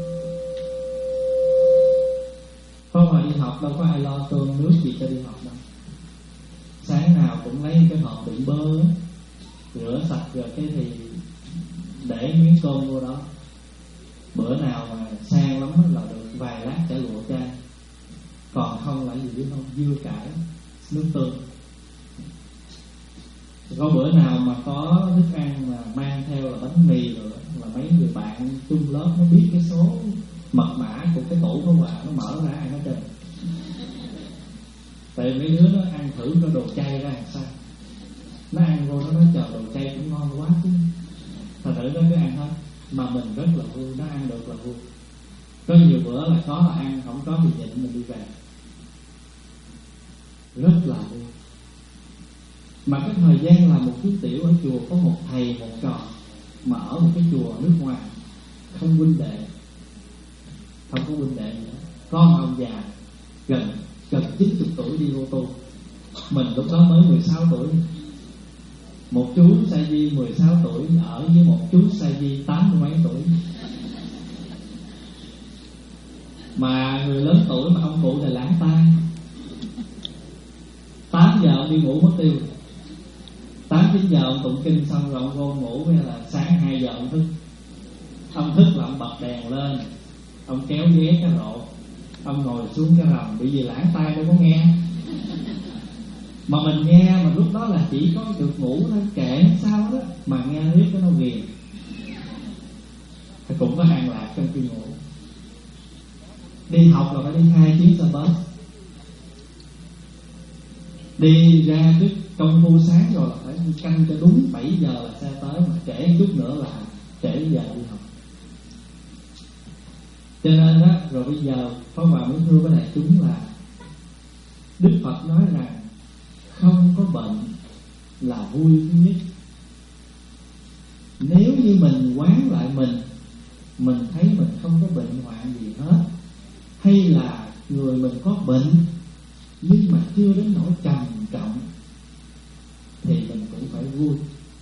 Pháp Hòa đi học đâu có ai lo cơm nước gì cho đi học đâu. Sáng nào cũng lấy cái hộp đựng bơ, rửa sạch rồi cái thì để miếng cơm vô đó. Bữa nào mà sang lắm là được vài lát chả lụa chay. Còn không là gì biết không? Dưa cải, nước tương. Có bữa nào mà có thức ăn mà mang theo là bánh mì rồi, là mấy người bạn chung lớp nó biết cái số mật mã của cái tủ của bà, nó mở ra ăn hết trơn. Tại mấy đứa nó ăn thử cái đồ chay ra làm sao, nó ăn vô nó nói trời đồ chay cũng ngon quá chứ, thật thử nó cứ ăn hết. Mà mình rất là vui, nó ăn được là vui. Có nhiều bữa là có là ăn, không có thì nhịn mình đi về, rất là vui. Mà cái thời gian làm một chú tiểu ở chùa, có một thầy một trò, mà ở một cái chùa nước ngoài, không huynh đệ, không có huynh đệ nữa. Con ông già gần gần chín mươi tuổi đi vô tu, mình lúc đó mới mười sáu tuổi. Một chú sa di mười sáu tuổi ở với một chú sa di tám mươi mấy tuổi. Mà người lớn tuổi mà ông cụ này lãng tai. Tám giờ ông đi ngủ mất tiêu. Tám chín giờ ông tụng kinh xong rồi ông vô ngủ, hay là sáng hai giờ ông thức. Ông thức là ông bật đèn lên, ông kéo ghế cái rộ, ông ngồi xuống cái rầm, bị gì lãng tai đâu có nghe. Mà mình nghe mà lúc đó là chỉ có được ngủ thôi, kệ sao đó, mà nghe riết cái nó ghiền. Thì cũng có an lạc trong khi ngủ. Đi học là phải đi hai chuyến xe bus, đi ra trước công phu sáng rồi là phải canh cho đúng bảy giờ là xe tới, mà trễ chút nữa là trễ giờ đi học. Cho nên á, rồi bây giờ Pháp Hòa mới thưa với đại chúng là Đức Phật nói rằng không có bệnh là vui thứ nhất. Nếu như mình quán lại mình, mình thấy mình không có bệnh hoạn gì hết, hay là người mình có bệnh nhưng mà chưa đến nỗi trầm trọng, thì mình cũng phải vui.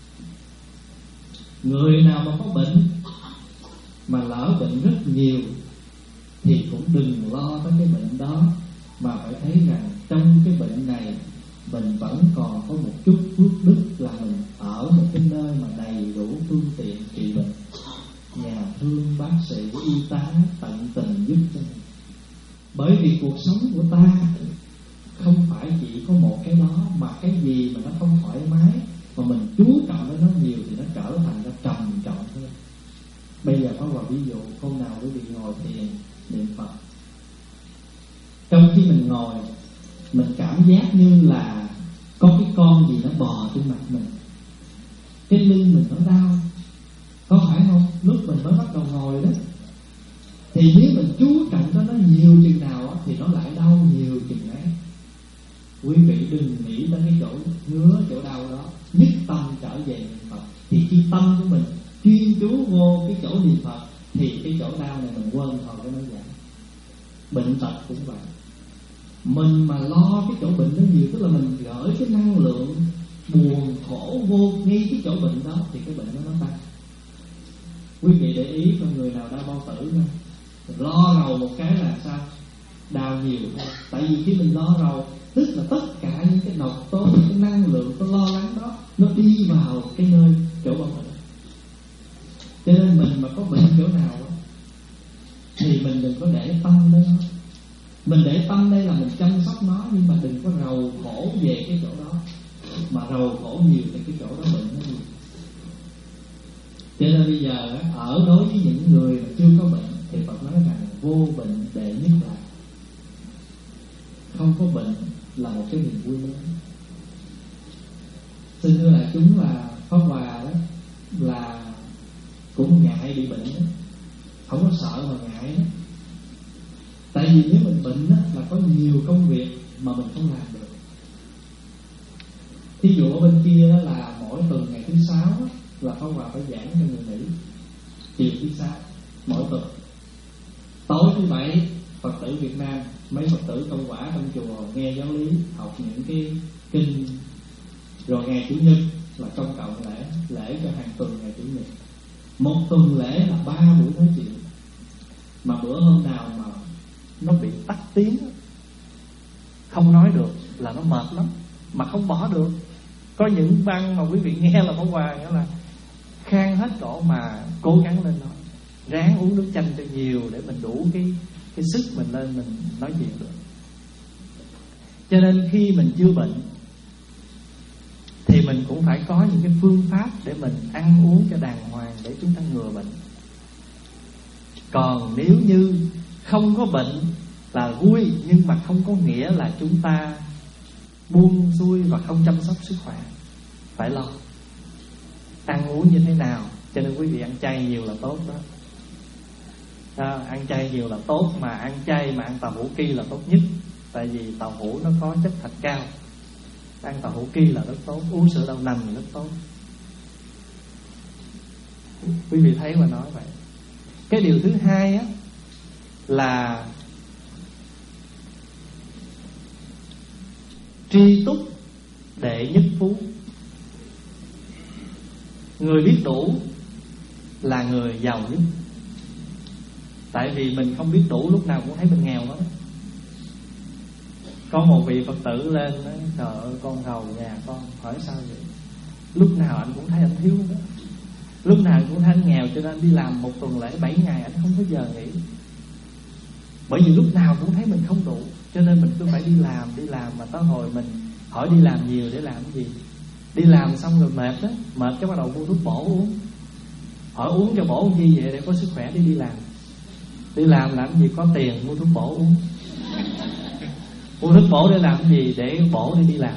Người nào mà có bệnh mà lỡ bệnh rất nhiều thì cũng đừng lo tới cái bệnh đó, mà phải thấy rằng trong cái bệnh này mình vẫn còn có một chút phước đức, là mình ở một cái nơi mà đầy đủ phương tiện trị bệnh, nhà thương, bác sĩ, y tá tận tình giúp cho mình. Bởi vì cuộc sống của ta không phải chỉ có một cái đó, mà cái gì mà nó không thoải mái mà mình chú trọng đến nó nhiều thì nó trở thành nó trầm trọng hơn. Bây giờ có một ví dụ, hôm nào quý vị ngồi thiền niệm Phật, trong khi mình ngồi, mình cảm giác như là có cái con gì nó bò trên mặt mình, cái lưng mình nó đau, có phải không? Lúc mình mới bắt đầu ngồi đó, thì nếu mình chú trọng cho nó nhiều chừng nào thì nó lại đau nhiều chừng ấy. Quý vị đừng nghĩ tới cái chỗ ngứa, chỗ đau đó, nhất tâm trở về niệm Phật. Thì khi tâm của mình chuyên chú vô cái chỗ niệm Phật thì cái chỗ đau này mình quên thôi cái nó giảm. Bệnh tật cũng vậy. Mình mà lo cái chỗ bệnh nó nhiều, tức là mình gửi cái năng lượng buồn khổ vô ngay cái chỗ bệnh đó, thì cái bệnh đó nó tăng. Quý vị để ý con người nào đau bao tử nha, lo rầu một cái là sao? Đau nhiều thôi. Tại vì khi mình lo rầu, tức là tất cả những cái độc tố, những cái năng lượng, cái lo lắng đó nó đi vào cái nơi chỗ bao tử. Cho nên mình mà có bệnh chỗ nào đó, thì mình đừng có để tâm đến nó. Mình để tâm đây là mình chăm sóc nó, nhưng mà đừng có rầu khổ về cái chỗ đó. Mà rầu khổ nhiều thì cái chỗ đó bệnh nó nhiều. Cho nên bây giờ ở đối với những người mà chưa có bệnh thì Phật nói rằng vô bệnh đệ nhất là. Không có bệnh là một cái niềm vui lớn. Xin thưa đại chúng là Pháp Hòa đó là cũng ngại bị bệnh đó, không có sợ mà ngại đó. Tại vì nếu mình bệnh đó, là có nhiều công việc mà mình không làm được. Thí dụ ở bên kia đó là mỗi tuần ngày thứ sáu đó, là Pháp Hòa phải giảng cho người Mỹ chiều thứ sáu mỗi tuần. Tối thứ bảy Phật tử Việt Nam, mấy Phật tử công quả trong chùa nghe giáo lý, học những cái kinh. Rồi ngày Chủ nhật là công cộng lễ, lễ cho hàng tuần ngày Chủ nhật. Một tuần lễ là ba buổi nói chuyện. Mà bữa hôm nào mà nó bị tắc tiếng, không nói được là nó mệt lắm, mà không bỏ được. Có những băng mà quý vị nghe là Pháp Hòa nghĩa là khang hết cổ mà cố gắng lên nói, ráng uống nước chanh cho nhiều để mình đủ cái cái sức mình lên mình nói chuyện được. Cho nên khi mình chưa bệnh thì mình cũng phải có những cái phương pháp để mình ăn uống cho đàng hoàng để chúng ta ngừa bệnh. Còn nếu như không có bệnh là vui, nhưng mà không có nghĩa là chúng ta buông xuôi và không chăm sóc sức khỏe. Phải lo ăn uống như thế nào. Cho nên quý vị ăn chay nhiều là tốt đó. À, ăn chay nhiều là tốt, mà ăn chay mà ăn tàu hũ ki là tốt nhất. Tại vì tàu hũ nó có chất thạch cao. Ăn tàu hũ ki là rất tốt. Uống sữa đậu nành là rất tốt. Quý vị thấy mà nói vậy. Cái điều thứ hai á là tri túc đệ nhất phú. Người biết đủ là người giàu nhất. Tại vì mình không biết đủ, lúc nào cũng thấy mình nghèo lắm. Có một vị Phật tử lên nói: trời ơi, con giàu nhà con. Hỏi sao vậy? Lúc nào anh cũng thấy anh thiếu đó. Lúc nào cũng thấy anh nghèo, cho nên anh đi làm một tuần lễ bảy ngày anh không có giờ nghỉ. Bởi vì lúc nào cũng thấy mình không đủ, cho nên mình cứ phải đi làm, đi làm. Mà tới hồi mình hỏi đi làm nhiều để làm cái gì? Đi làm xong rồi mệt đó, mệt cái bắt đầu mua thuốc bổ uống. Hỏi uống cho bổ gì vậy? Để có sức khỏe để đi làm. Đi làm làm gì có tiền mua thuốc bổ uống. Mua thuốc bổ để làm gì? Để bổ để đi làm.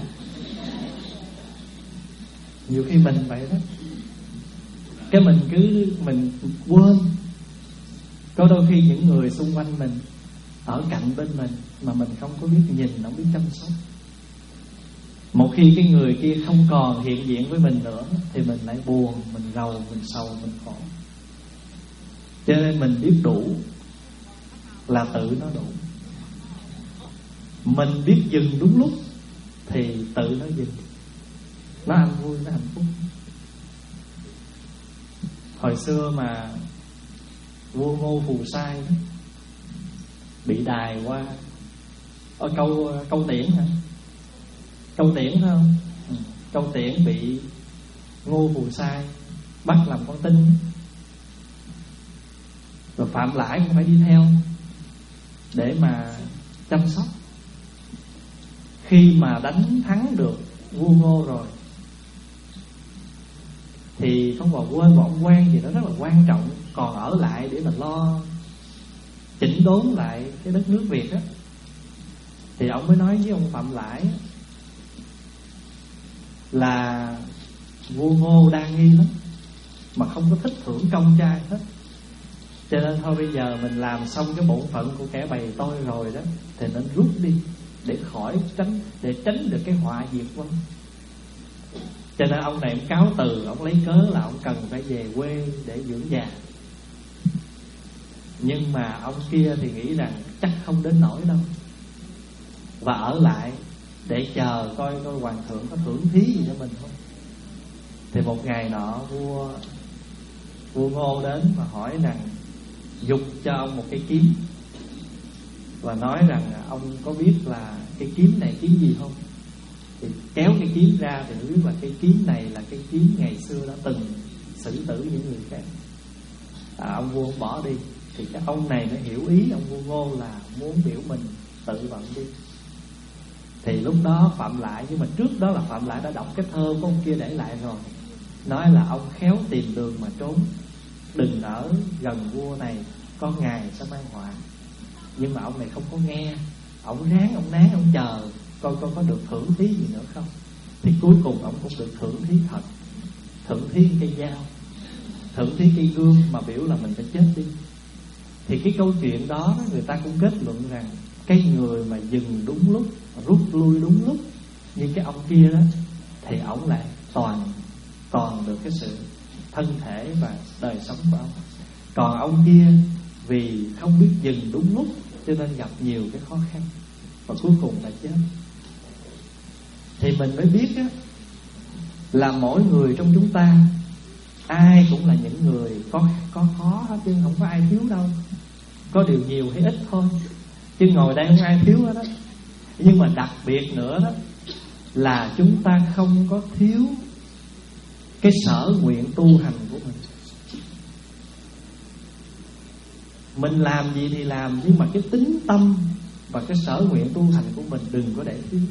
Nhiều khi mình vậy đó. Cái mình cứ mình quên. Có đôi khi những người xung quanh mình ở cạnh bên mình mà mình không có biết nhìn, không biết chăm sóc. Một khi cái người kia không còn hiện diện với mình nữa thì mình lại buồn, mình rầu, mình sầu, mình khổ. Cho nên mình biết đủ là tự nó đủ. Mình biết dừng đúng lúc thì tự nó dừng. Nó ăn vui, nó hạnh phúc. Hồi xưa mà vua Ngô Phù Sai bị đài qua ở câu câu tiễn hả? Câu tiễn phải không? Ừ. Câu tiễn bị Ngô Phù Sai bắt làm con tin, rồi Phạm Lãi cũng phải đi theo để mà chăm sóc. Khi mà đánh thắng được vua Ngô rồi thì không còn quên một ông quan gì đó rất là quan trọng còn ở lại để mà lo chỉnh đốn lại cái đất nước Việt á. Thì ông mới nói với ông Phạm Lãi là vua Ngô đa nghi lắm, mà không có thích thưởng công cho ai hết. Cho nên thôi bây giờ mình làm xong cái bổn phận của kẻ bày tôi rồi đó, thì nên rút đi để khỏi tránh, để tránh được cái họa diệt vong. Cho nên ông này ông cáo từ, ông lấy cớ là ông cần phải về quê để dưỡng già. Nhưng mà ông kia thì nghĩ rằng chắc không đến nỗi đâu, và ở lại để chờ coi coi hoàng thượng có thưởng thí gì cho mình không. Thì một ngày nọ vua vua Ngô đến và hỏi rằng giục cho ông một cái kiếm, và nói rằng ông có biết là cái kiếm này kiếm gì không? Thì kéo cái kiếm ra thì biết là cái kiếm này là cái kiếm ngày xưa đã từng xử tử những người khác. À, ông vua bỏ đi. Thì cái ông này nó hiểu ý ông vua Ngô là muốn biểu mình tự vận đi. Thì lúc đó Phạm Lại, nhưng mà trước đó là Phạm Lại đã đọc cái thơ của ông kia để lại rồi, nói là ông khéo tìm đường mà trốn, đừng ở gần vua này, có ngày sẽ mang họa. Nhưng mà ông này không có nghe, ông ráng, ông nán, ông chờ coi coi có được thưởng thí gì nữa không. Thì cuối cùng ông cũng được thưởng thí thật, thưởng thí cây dao, thưởng thí cây gươm mà biểu là mình phải chết đi. Thì cái câu chuyện đó người ta cũng kết luận rằng cái người mà dừng đúng lúc, rút lui đúng lúc như cái ông kia đó, thì ông lại toàn toàn được cái sự thân thể và đời sống của ông. Còn ông kia vì không biết dừng đúng lúc cho nên gặp nhiều cái khó khăn và cuối cùng là chết. Thì mình mới biết á, là mỗi người trong chúng ta ai cũng là những người có có khó hết, chứ không có ai thiếu đâu. Có điều nhiều hay ít thôi, chứ ngồi đây không ai thiếu hết đó. Nhưng mà đặc biệt nữa đó là chúng ta không có thiếu cái sở nguyện tu hành của mình. Mình làm gì thì làm, nhưng mà cái tính tâm và cái sở nguyện tu hành của mình đừng có để thiếu.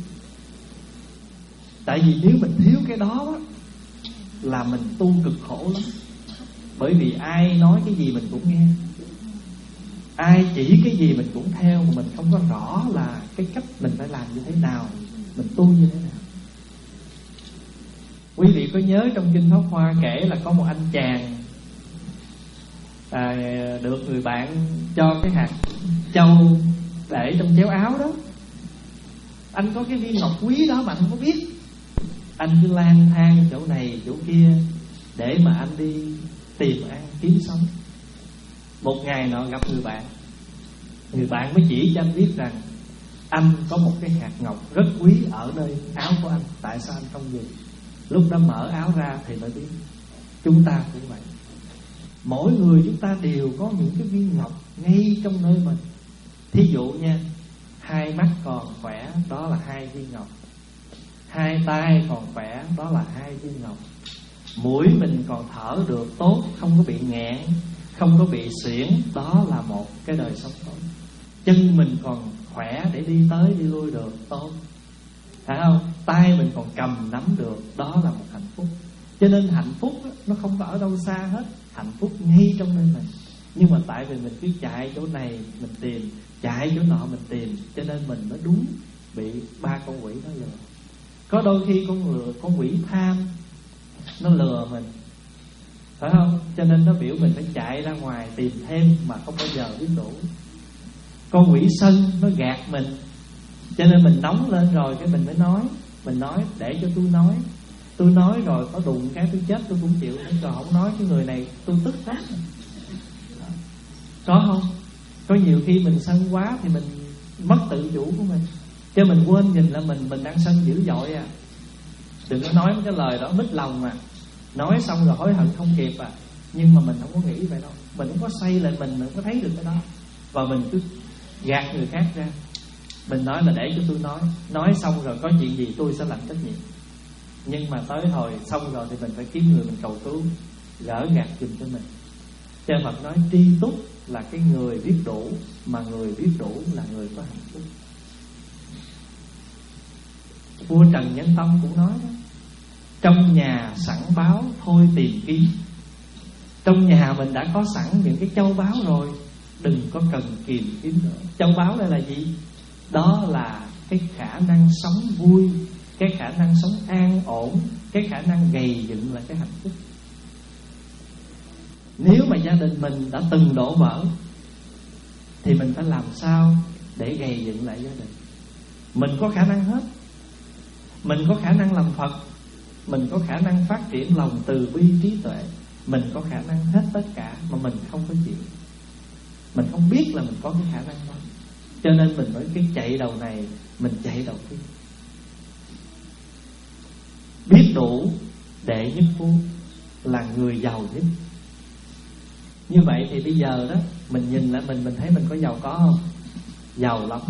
Tại vì nếu mình thiếu cái đó là mình tu cực khổ lắm. Bởi vì ai nói cái gì mình cũng nghe, ai chỉ cái gì mình cũng theo, mà mình không có rõ là cái cách mình phải làm như thế nào, mình tu như thế nào. Quý vị có nhớ trong Kinh Pháp Hoa kể là có một anh chàng à, được người bạn cho cái hạt châu để trong chéo áo đó. Anh có cái viên ngọc quý đó mà anh không có biết. Anh cứ lang thang chỗ này chỗ kia để mà anh đi tìm ăn kiếm sống. Một ngày nọ gặp người bạn, người bạn mới chỉ cho anh biết rằng anh có một cái hạt ngọc rất quý ở nơi áo của anh. Tại sao anh không dùng? Lúc đó mở áo ra thì mới biết. Chúng ta cũng vậy. Mỗi người chúng ta đều có những cái viên ngọc ngay trong nơi mình. Thí dụ nha, hai mắt còn khỏe, đó là hai viên ngọc. Hai tay còn khỏe, đó là hai viên ngọc. Mũi mình còn thở được tốt, không có bị nghẹn, không có bị suyễn, đó là một cái đời sống tốt. Chân mình còn khỏe để đi tới đi lui được, tốt, phải không? Tay mình còn cầm nắm được, đó là một hạnh phúc. Cho nên hạnh phúc đó, nó không có ở đâu xa hết. Hạnh phúc ngay trong nơi mình. Nhưng mà tại vì mình cứ chạy chỗ này mình tìm, chạy chỗ nọ mình tìm, cho nên mình mới đúng bị ba con quỷ nó lừa. Có đôi khi con lừa, con quỷ tham nó lừa mình, phải không? Cho nên nó biểu mình phải chạy ra ngoài tìm thêm mà không bao giờ biết đủ. Con quỷ sân nó gạt mình, cho nên mình nóng lên rồi cái mình mới nói. Mình nói để cho tôi nói. Tôi nói rồi có đụng cái tôi chết tôi cũng chịu. Còn không nói cái người này tôi tức lắm. Có không? Có nhiều khi mình sân quá thì mình mất tự chủ của mình, cho mình quên nhìn là mình mình đang sân dữ dội à. Đừng có nói cái lời đó mít lòng mà. Nói xong rồi hối hận không kịp à. Nhưng mà mình không có nghĩ vậy đâu. Mình không có xây lại mình, mình không có thấy được cái đó. Và mình cứ gạt người khác ra. Mình nói là để cho tôi nói. Nói xong rồi có chuyện gì tôi sẽ làm trách nhiệm. Nhưng mà tới hồi xong rồi thì mình phải kiếm người mình cầu cứu, gỡ gạt giùm cho mình. Cho Phật nói tri túc là cái người biết đủ, mà người biết đủ là người có hạnh phúc. Vua Trần Nhân Tông cũng nói đó, trong nhà sẵn báo thôi tìm kiếm. Trong nhà mình đã có sẵn những cái châu báu rồi, đừng có cần tìm kiếm nữa. Châu báu đây là gì? Đó là cái khả năng sống vui, cái khả năng sống an ổn, cái khả năng gầy dựng là cái hạnh phúc. Nếu mà gia đình mình đã từng đổ vỡ thì mình phải làm sao để gầy dựng lại gia đình. Mình có khả năng hết. Mình có khả năng làm Phật, mình có khả năng phát triển lòng từ bi trí tuệ, mình có khả năng hết tất cả mà mình không có chịu. Mình không biết là mình có cái khả năng đó, cho nên mình mới cái chạy đầu này, mình chạy đầu kia. Biết đủ đệ nhất phu là người giàu nhất. Như vậy thì bây giờ đó, mình nhìn lại mình, mình thấy mình có giàu có không? Giàu lắm.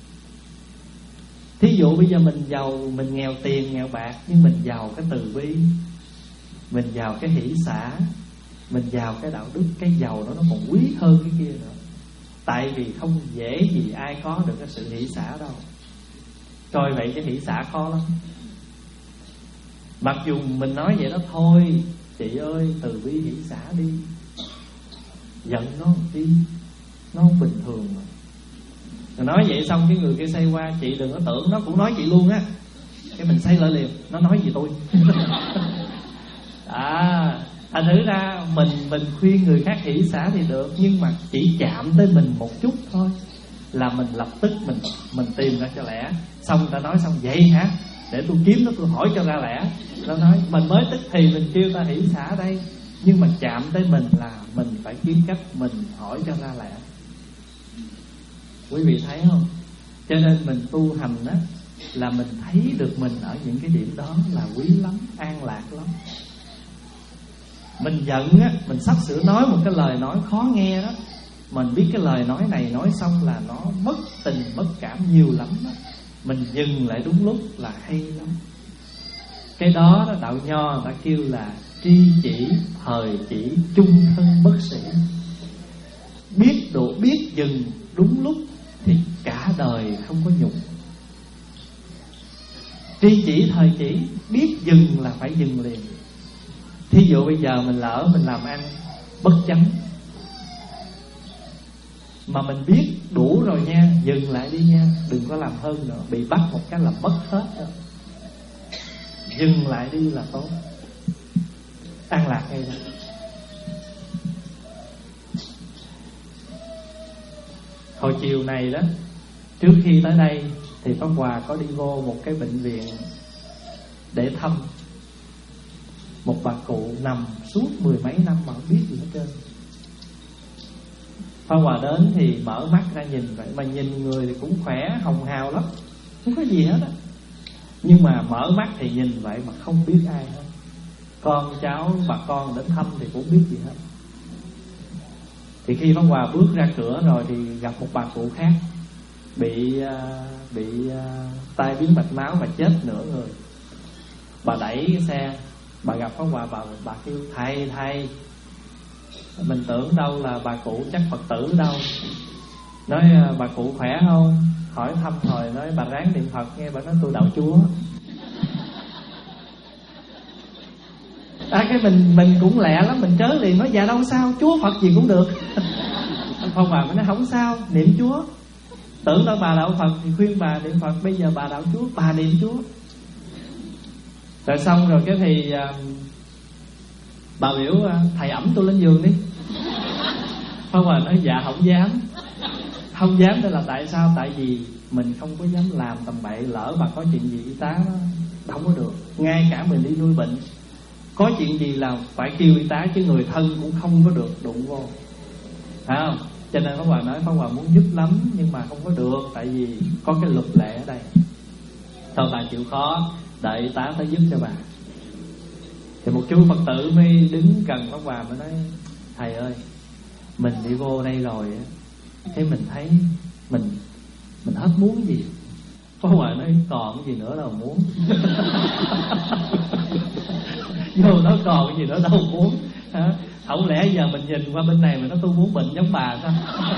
Thí dụ bây giờ mình giàu, mình nghèo tiền, nghèo bạc, nhưng mình giàu cái từ bi, mình giàu cái hỷ xả, mình giàu cái đạo đức. Cái giàu đó nó còn quý hơn cái kia nữa. Tại vì không dễ gì ai có được cái sự hỷ xả đâu. Coi vậy cái hỷ xả khó lắm. Mặc dù mình nói vậy đó thôi, chị ơi từ bi hỷ xả đi. Giận nó làm chi, nó không bình thường mà. Rồi nói vậy xong cái người kia xoay qua, chị đừng có tưởng nó cũng nói chị luôn á. Cái mình xoay lại liền, nó nói gì tôi. À, thành thử ra mình mình khuyên người khác hỷ xả thì được, nhưng mà chỉ chạm tới mình một chút thôi là mình lập tức mình mình tìm ra cho lẽ. Xong người ta nói xong vậy hả? Để tôi kiếm nó, tôi hỏi cho ra lẽ. Nó nói mình mới tức thì mình kêu ta hỷ xả đây, nhưng mà chạm tới mình là mình phải kiếm cách mình hỏi cho ra lẽ. Quý vị thấy không? Cho nên mình tu hành á, là mình thấy được mình ở những cái điểm đó là quý lắm, an lạc lắm. Mình giận á, mình sắp sửa nói một cái lời nói khó nghe đó, mình biết cái lời nói này nói xong là nó mất tình mất cảm nhiều lắm đó. Mình dừng lại đúng lúc là hay lắm. Cái đó, đó đạo nho người ta kêu là tri chỉ, thời chỉ, chung thân bất sĩ. Biết độ, biết dừng đúng lúc thì cả cả đời không có nhục. Tri chỉ thời chỉ, biết dừng là phải dừng liền. Thí dụ bây giờ mình lỡ mình làm ăn bất chánh, mà mình biết đủ rồi nha, dừng lại đi nha, đừng có làm hơn nữa. Bị bắt một cái là mất hết rồi. Dừng lại đi là tốt, an lạc ngay đó. Hồi chiều này đó, trước khi tới đây thì Pháp Hòa có đi vô một cái bệnh viện để thăm một bà cụ nằm suốt mười mấy năm mà không biết gì hết trơn. Pháp Hòa đến thì mở mắt ra nhìn vậy, mà nhìn người thì cũng khỏe hồng hào lắm, không có gì hết á. Nhưng mà mở mắt thì nhìn vậy mà không biết ai hết. Con cháu bà con đến thăm thì cũng biết gì hết. Thì khi Pháp Hòa bước ra cửa rồi thì gặp một bà cụ khác, Bị bị tai biến mạch máu và chết nửa người. Bà đẩy cái xe, bà gặp Pháp Hòa, bà, bà kêu thầy thầy. Mình tưởng đâu là bà cụ chắc Phật tử đâu. Nói bà cụ khỏe không? Hỏi thăm hồi nói bà ráng niệm Phật nghe. Bà nói tôi đạo Chúa. À, cái mình mình cũng lẹ lắm, mình trớ liền nói dạ đâu sao, Chúa Phật gì cũng được. Pháp Hòa mới nói không sao, niệm Chúa. Tưởng đâu bà đạo Phật thì khuyên bà niệm Phật, bây giờ bà đạo Chúa, bà niệm Chúa. Rồi xong rồi cái thì uh, bà biểu uh, thầy ẵm tôi lên giường đi. Pháp Hòa nói dạ không dám. Không dám đây là tại sao? Tại vì mình không có dám làm tầm bậy. Lỡ bà có chuyện gì y tá đó không có được. Ngay cả mình đi nuôi bệnh, có chuyện gì là phải kêu y tá, chứ người thân cũng không có được đụng vô, phải không? Cho nên Pháp Hòa nói Pháp Hòa muốn giúp lắm, nhưng mà không có được, tại vì có cái luật lệ ở đây. Thôi bà chịu khó, đợi y tá tới giúp cho bà. Thì một chú Phật tử mới đứng gần Pháp Hòa mới nói thầy ơi, mình đi vô đây rồi thế mình thấy mình mình hết muốn gì. Pháp Hòa nói còn cái gì nữa đâu muốn. Vô nó còn cái gì nữa đâu muốn. Không lẽ giờ mình nhìn qua bên này mình nói tôi muốn bệnh giống bà sao?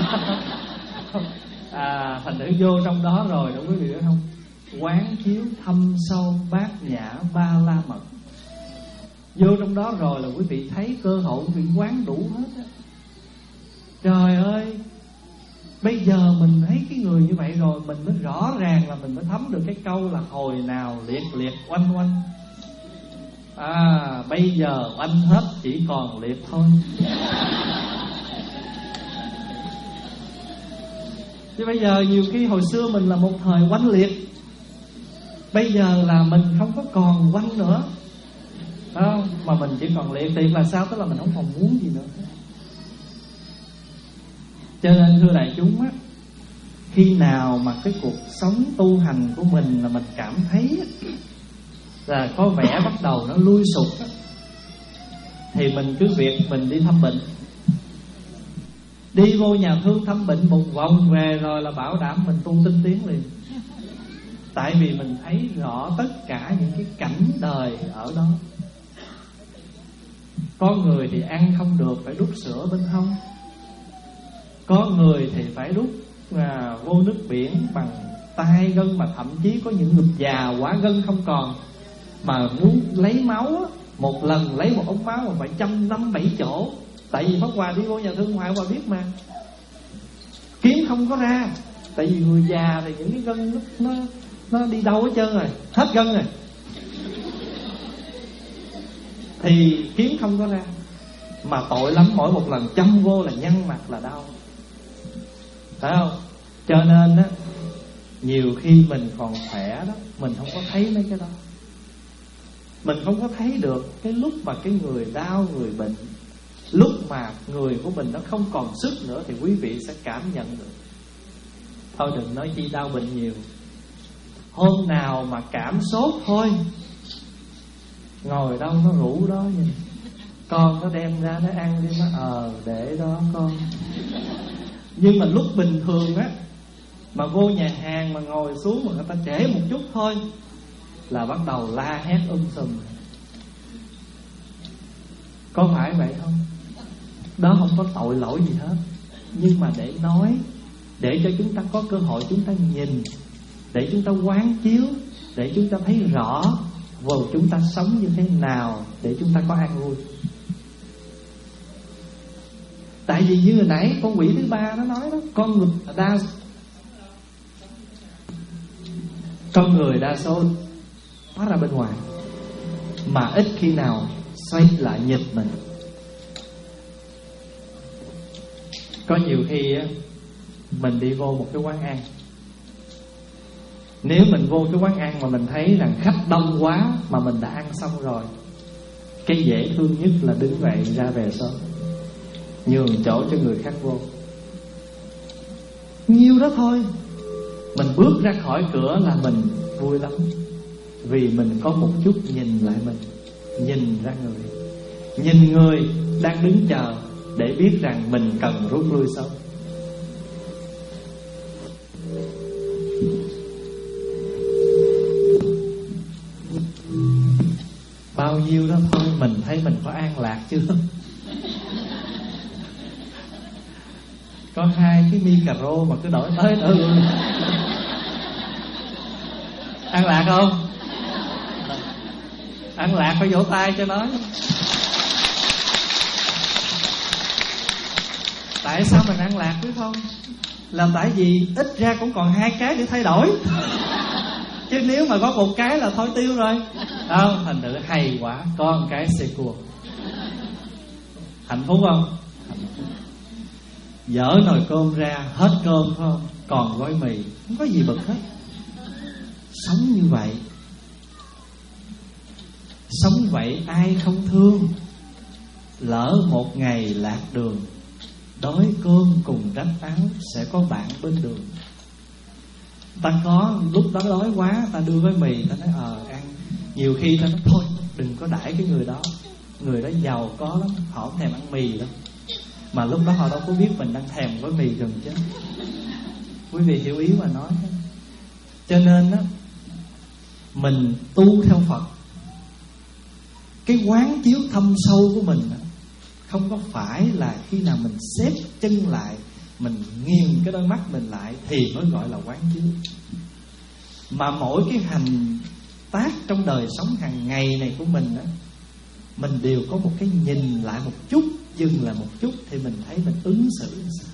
À, thành thử vô trong đó rồi đó quý vị biết không? Quán chiếu thâm sâu bát nhã ba la mật. Vô trong đó rồi là quý vị thấy cơ hội quý vị quán đủ hết á. Trời ơi, bây giờ mình thấy cái người như vậy rồi, mình mới rõ ràng là mình mới thấm được cái câu là hồi nào liệt liệt oanh oanh. À, bây giờ oanh hết chỉ còn liệt thôi. Chứ bây giờ nhiều khi hồi xưa mình là một thời oanh liệt, bây giờ là mình không có còn oanh nữa, không? Mà mình chỉ còn liệt. Liệt là sao? Tức là mình không còn muốn gì nữa. Cho nên thưa đại chúng á, khi nào mà cái cuộc sống tu hành của mình là mình cảm thấy là có vẻ bắt đầu nó lui sụp á, thì mình cứ việc mình đi thăm bệnh. Đi vô nhà thương thăm bệnh một vòng về rồi là bảo đảm mình tu tinh tiến liền. Tại vì mình thấy rõ tất cả những cái cảnh đời ở đó. Có người thì ăn không được phải đút sữa bên hông, có người thì phải đút à, vô nước biển bằng tay gân, mà thậm chí có những người già quá gân không còn, mà muốn lấy máu á, một lần lấy một ống máu mà phải châm năm bảy chỗ. Tại vì Pháp Hòa đi vô nhà thương ngoại, Hòa biết mà, kiếm không có ra. Tại vì người già thì những cái gân nó, nó, nó đi đâu hết trơn rồi, hết gân rồi, thì kiếm không có ra. Mà tội lắm, mỗi một lần châm vô là nhăn mặt là đau, phải không? Cho nên á, nhiều khi mình còn khỏe đó, mình không có thấy mấy cái đó. Mình không có thấy được cái lúc mà cái người đau, người bệnh, lúc mà người của mình nó không còn sức nữa, thì quý vị sẽ cảm nhận được. Thôi đừng nói chi đau bệnh nhiều. Hôm nào mà cảm sốt thôi, ngồi đâu nó rủ đó nhìn, con nó đem ra nó ăn đi, nó ờ để đó con. Nhưng mà lúc bình thường á, mà vô nhà hàng mà ngồi xuống mà người ta trễ một chút thôi là bắt đầu la hét um sùm. Có phải vậy không? Đó không có tội lỗi gì hết, nhưng mà để nói để cho chúng ta có cơ hội chúng ta nhìn, để chúng ta quán chiếu, để chúng ta thấy rõ vào chúng ta sống như thế nào để chúng ta có an vui. Tại vì như hồi nãy con quỷ thứ ba nó nói đó, con người đa con người đa số thoát ra bên ngoài, mà ít khi nào xoay lại nhịp mình. Có nhiều khi á, mình đi vô một cái quán ăn, nếu mình vô cái quán ăn mà mình thấy rằng khách đông quá mà mình đã ăn xong rồi, cái dễ thương nhất là đứng dậy ra về sớm, nhường chỗ cho người khác vô. Nhiêu đó thôi, mình bước ra khỏi cửa là mình vui lắm, vì mình có một chút nhìn lại mình, nhìn ra người, nhìn người đang đứng chờ để biết rằng mình cần rút lui sớm. Bao nhiêu đó thôi, mình thấy mình có an lạc chưa? Có hai cái mi cà rô mà cứ đổi tới đổi lui, an lạc không? An lạc phải vỗ tay cho nó. Tại sao mình an lạc biết không? Là tại vì ít ra cũng còn hai cái để thay đổi, chứ nếu mà có một cái là thôi tiêu rồi. Không, thành thử hay quá, có một cái xe cua. Hạnh phúc không? Dỡ nồi cơm ra, hết cơm phải không? Còn gói mì, không có gì bực hết. Sống như vậy, sống vậy ai không thương. Lỡ một ngày lạc đường, đói cơm cùng rách áo, sẽ có bạn bên đường. Ta có lúc đó đói quá, ta đưa gói mì, ta nói ờ ăn. Nhiều khi ta nói thôi đừng có đãi cái người đó, người đó giàu có lắm, họ không thèm ăn mì đâu. Mà lúc đó họ đâu có biết mình đang thèm gói mì gần chết. Quý vị hiểu ý mà nói. Cho nên đó, mình tu theo Phật, cái quán chiếu thâm sâu của mình đó, không có phải là khi nào mình xếp chân lại, mình nghiêng cái đôi mắt mình lại thì mới gọi là quán chiếu. Mà mỗi cái hành tác trong đời sống hàng ngày này của mình đó, mình đều có một cái nhìn lại một chút, dừng lại một chút thì mình thấy mình ứng xử như sao.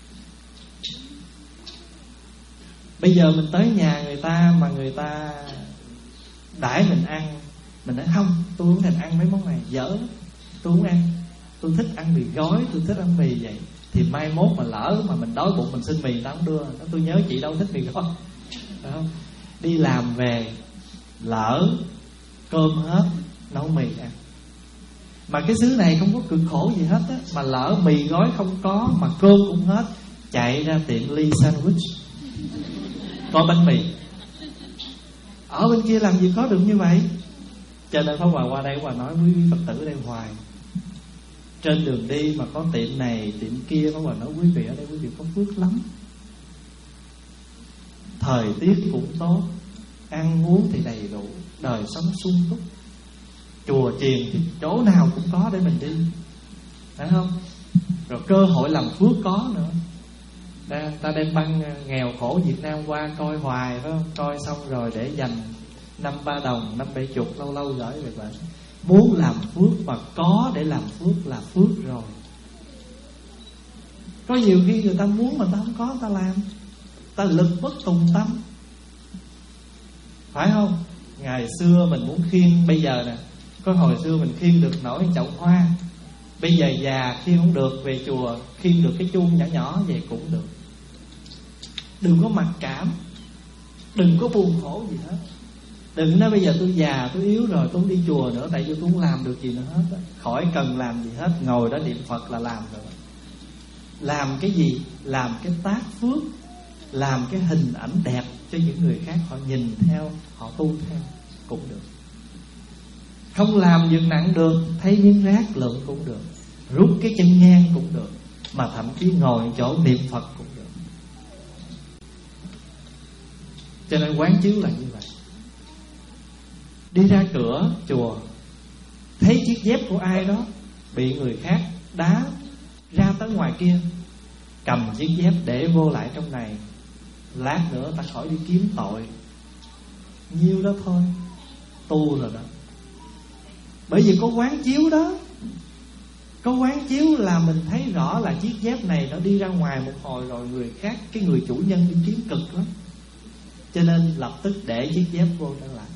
Bây giờ mình tới nhà người ta mà người ta đãi mình ăn, mình nói không, tôi không thèm ăn mấy món này, dở lắm, tôi không ăn, tôi thích ăn mì gói, tôi thích ăn mì vậy. Thì mai mốt mà lỡ mà mình đói bụng mình xin mì, tao không đưa. Tôi nhớ chị đâu thích mì gói, phải không? Đi làm về lỡ cơm hết, nấu mì ăn. Mà cái xứ này không có cực khổ gì hết á, mà lỡ mì gói không có mà cơm cũng hết, chạy ra tiệm ly sandwich, có bánh mì. Ở bên kia làm gì có được như vậy. Cho nên Pháp Hòa qua đây Hòa nói với quý Phật tử đây hoài, trên đường đi mà có tiệm này tiệm kia, Pháp Hòa nói quý vị ở đây quý vị có phước lắm. Thời tiết cũng tốt, ăn uống thì đầy đủ, đời sống sung túc, chùa chiền thì chỗ nào cũng có để mình đi, phải không? Rồi cơ hội làm phước có nữa. Ta đem băng nghèo khổ Việt Nam qua coi hoài, phải không? Coi xong rồi để dành năm ba đồng, năm bảy chục, lâu lâu gửi về bệnh. Muốn làm phước mà có để làm phước là phước rồi. Có nhiều khi người ta muốn mà ta không có, người ta làm, ta lực bất tùng tâm, phải không? Ngày xưa mình muốn khiêng, bây giờ nè, có hồi xưa mình khiêng được nổi chậu hoa, bây giờ già khiêng không được, về chùa khiêng được cái chuông nhỏ nhỏ vậy cũng được. Đừng có mặc cảm, đừng có buồn khổ gì hết. Đừng nói bây giờ tôi già, tôi yếu rồi, tôi không đi chùa nữa, tại vì tôi không làm được gì nữa hết đó. Khỏi cần làm gì hết, ngồi đó niệm Phật là làm rồi. Làm cái gì? Làm cái tác phước, làm cái hình ảnh đẹp cho những người khác, họ nhìn theo, họ tu theo cũng được. Không làm việc nặng được, thấy miếng rác lượng cũng được, rút cái chân nhang cũng được, mà thậm chí ngồi chỗ niệm Phật cũng được. Cho nên quán chiếu là như vậy. Đi ra cửa chùa, thấy chiếc dép của ai đó bị người khác đá ra tới ngoài kia, cầm chiếc dép để vô lại trong này, lát nữa ta khỏi đi kiếm tội. Nhiêu đó thôi, tu rồi đó. Bởi vì có quán chiếu đó. Có quán chiếu là mình thấy rõ là chiếc dép này nó đi ra ngoài một hồi rồi, người khác, cái người chủ nhân đi kiếm cực lắm, cho nên lập tức để chiếc dép vô trở lại.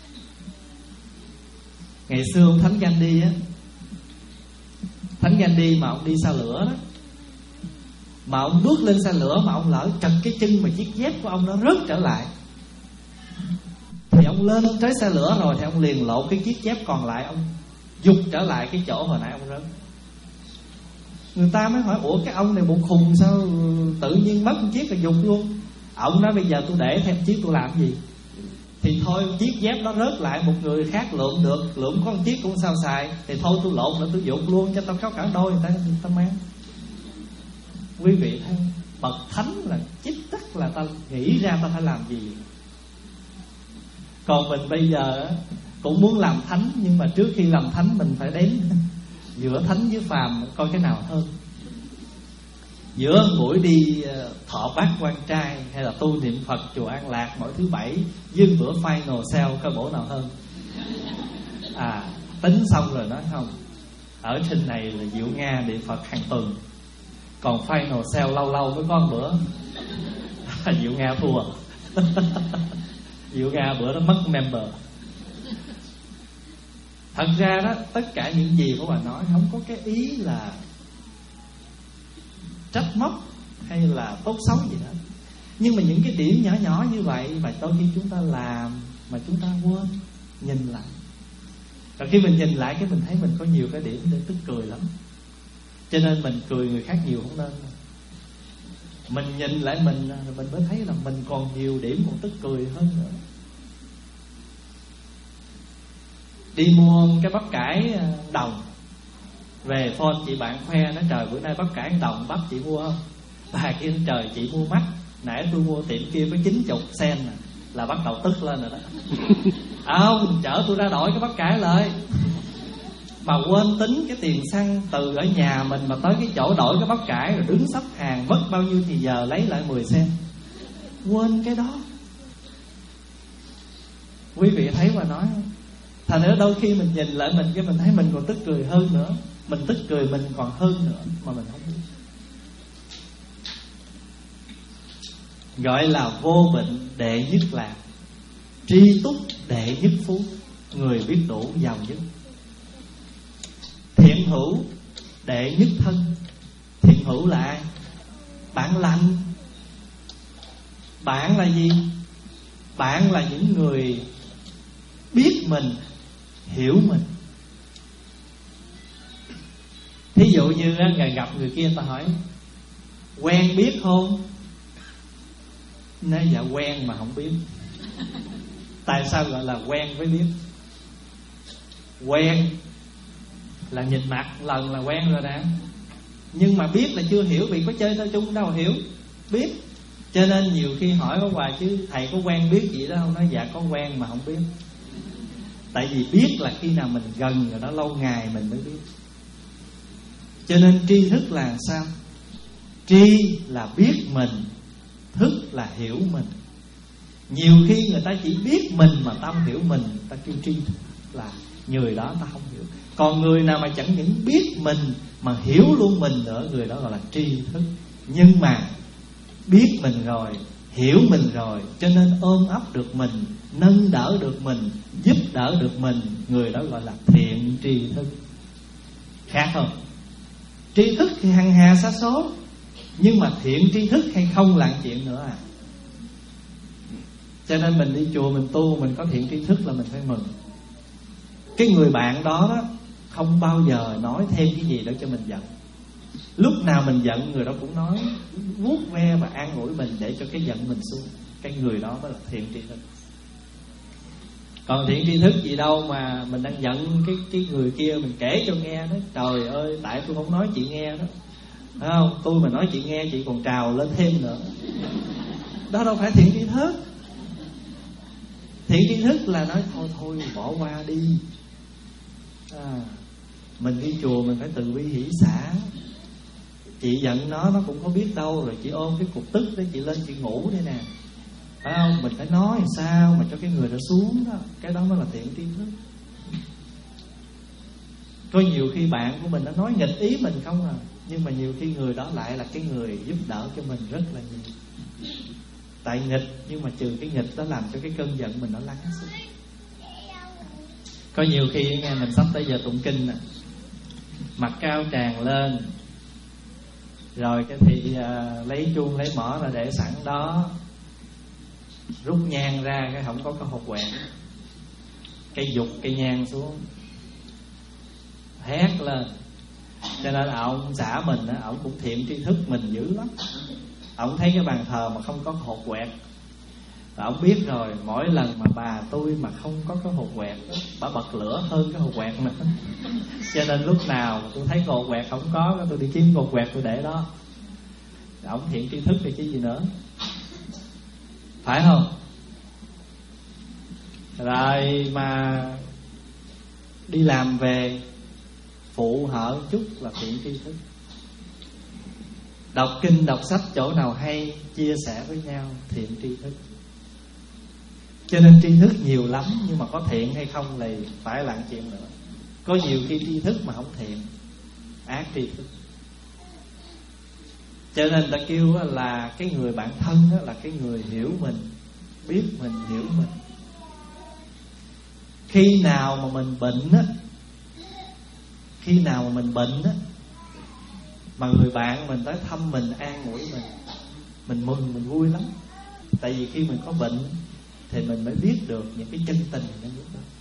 Ngày xưa ông Thánh Gandhi á, Thánh Gandhi mà ông đi xa lửa đó, mà ông bước lên xe lửa mà ông lỡ trật cái chân, mà chiếc dép của ông nó rớt trở lại, thì ông lên ông tới xe lửa rồi thì ông liền lộ cái chiếc dép còn lại, ông giục trở lại cái chỗ hồi nãy ông rớt. Người ta mới hỏi: ủa cái ông này bộ khùng sao tự nhiên mất một chiếc là giục luôn? Ông nói: bây giờ tôi để thêm chiếc tôi làm gì? Thì thôi chiếc dép đó rớt lại, một người khác lượm được, lượm có một chiếc cũng sao xài, thì thôi tôi lộn nữa tôi giục luôn cho tao có cả đôi, người ta, người ta mang. Quý vị thấy bậc thánh là chích tắc là ta nghĩ ra ta phải làm gì. Còn mình bây giờ cũng muốn làm thánh, nhưng mà trước khi làm thánh mình phải đếm giữa thánh với phàm coi cái nào hơn. Giữa buổi đi thọ bát quan trai hay là tu niệm Phật chùa An Lạc mỗi thứ bảy với bữa final sale coi bổ nào hơn. À, tính xong rồi nói không, ở trên này là Diệu Nga niệm Phật hàng tuần, còn final sale lâu lâu mới có một bữa. Diệu Nga thua. Diệu Nga bữa đó mất member. Thật ra đó, tất cả những gì của bà nói không có cái ý là trách móc hay là tốt xấu gì đó. Nhưng mà những cái điểm nhỏ nhỏ như vậy mà đôi khi chúng ta làm mà chúng ta quên, nhìn lại. Rồi khi mình nhìn lại cái mình thấy mình có nhiều cái điểm để tức cười lắm. Cho nên mình cười người khác nhiều không nên. Mình nhìn lại mình, mình mới thấy là mình còn nhiều điểm còn tức cười hơn nữa. Đi mua cái bắp cải đồng, về phone chị bạn khoe, nói trời bữa nay bắp cải đồng bắp chị mua không? Bà kia trời chị mua mắc, nãy tôi mua tiệm kia có chín mươi sen nè, là bắt đầu tức lên rồi đó. À không, chở tôi ra đổi cái bắp cải lại, mà quên tính cái tiền xăng từ ở nhà mình mà tới cái chỗ đổi cái bắp cải, rồi đứng sắp hàng mất bao nhiêu thì giờ lấy lại mười sen. Quên cái đó. Quý vị thấy mà nói không? Thành ra đôi khi mình nhìn lại mình cái mình thấy mình còn tức cười hơn nữa. Mình tức cười mình còn hơn nữa mà mình không biết. Gọi là vô bệnh đệ nhất lạc, tri túc đệ nhất phú, người biết đủ giàu nhất. Thiện hữu đệ nhất thân. Thiện hữu là ai? Bạn lành. Bạn là gì? Bạn là những người biết mình, hiểu mình. Thí dụ như ngày gặp người kia ta hỏi quen biết không? Nói dạ quen mà không biết. Tại sao gọi là quen với biết? Quen là nhìn mặt lần là quen rồi nè, nhưng mà biết là chưa hiểu, vì có chơi thơ chung đâu hiểu. Biết. Cho nên nhiều khi hỏi có hoài chứ thầy có quen biết gì đó không? Nói dạ có quen mà không biết. Tại vì biết là khi nào mình gần rồi đó, lâu ngày mình mới biết. Cho nên tri thức là sao? Tri là biết mình, thức là hiểu mình. Nhiều khi người ta chỉ biết mình mà ta không hiểu mình, ta kêu tri thức, là người đó ta không hiểu. Còn người nào mà chẳng những biết mình mà hiểu luôn mình nữa, người đó gọi là tri thức. Nhưng mà biết mình rồi, hiểu mình rồi, cho nên ôm ấp được mình, nâng đỡ được mình, giúp đỡ được mình, người đó gọi là thiện tri thức. Khác không? Tri thức thì hằng hà sa số, nhưng mà thiện tri thức hay không là chuyện nữa à. Cho nên mình đi chùa mình tu, mình có thiện tri thức là mình phải mừng. Cái người bạn đó, đó không bao giờ nói thêm cái gì để cho mình giận. Lúc nào mình giận người đó cũng nói, vuốt ve và an ủi mình để cho cái giận mình xuống. Cái người đó mới là thiện tri thức. Còn thiện tri thức gì đâu mà mình đang giận cái cái người kia, mình kể cho nghe đó, trời ơi tại tôi không nói chị nghe đó, phải không? Tôi mà nói chị nghe chị còn trào lên thêm nữa. Đó đâu phải thiện tri thức. Thiện tri thức là nói thôi thôi bỏ qua đi. À, mình đi chùa mình phải từ bi hỷ xả. Chị giận nó, nó cũng không biết đâu. Rồi chị ôm cái cục tức để chị lên chị ngủ đây nè, phải không? Mình phải nói sao mà cho cái người đó xuống đó. Cái đó mới là thiện tri thức. Có nhiều khi bạn của mình nó nói nghịch ý mình không à, nhưng mà nhiều khi người đó lại là cái người giúp đỡ cho mình rất là nhiều. Tại nghịch, nhưng mà trừ cái nghịch đó làm cho cái cơn giận mình nó lắng xuống. Có nhiều khi nghe mình sắp tới giờ tụng kinh nè, mặt cao tràn lên, rồi cái thì uh, lấy chuông lấy mỏ là để sẵn đó, rút nhang ra cái không có cái hột quẹt, cái dục cái nhang xuống, hét lên. Cho nên ông xã mình á, ông cũng thiện tri thức mình dữ lắm. Ông thấy cái bàn thờ mà không có hột quẹt, ông biết rồi, mỗi lần mà bà tôi mà không có cái hột quẹt, bà bật lửa hơn cái hột quẹt nữa. Cho nên lúc nào mà tôi thấy hột quẹt không có, tôi đi kiếm hột quẹt tôi để đó. Ông thiện tri thức thì chứ gì nữa, phải không? Rồi mà đi làm về phụ hở chút là thiện tri thức. Đọc kinh đọc sách chỗ nào hay chia sẻ với nhau, thiện tri thức. Cho nên tri thức nhiều lắm, nhưng mà có thiện hay không thì phải là chuyện nữa. Có nhiều khi tri thức mà không thiện, ác tri thức. Cho nên ta kêu là cái người bạn thân là cái người hiểu mình, biết mình, hiểu mình. Khi nào mà mình bệnh á, khi nào mà mình bệnh á, mà người bạn mình tới thăm mình, an ủi mình, mình mừng, mình vui lắm. Tại vì khi mình có bệnh thì mình mới biết được những cái chân tình trong lúc đó.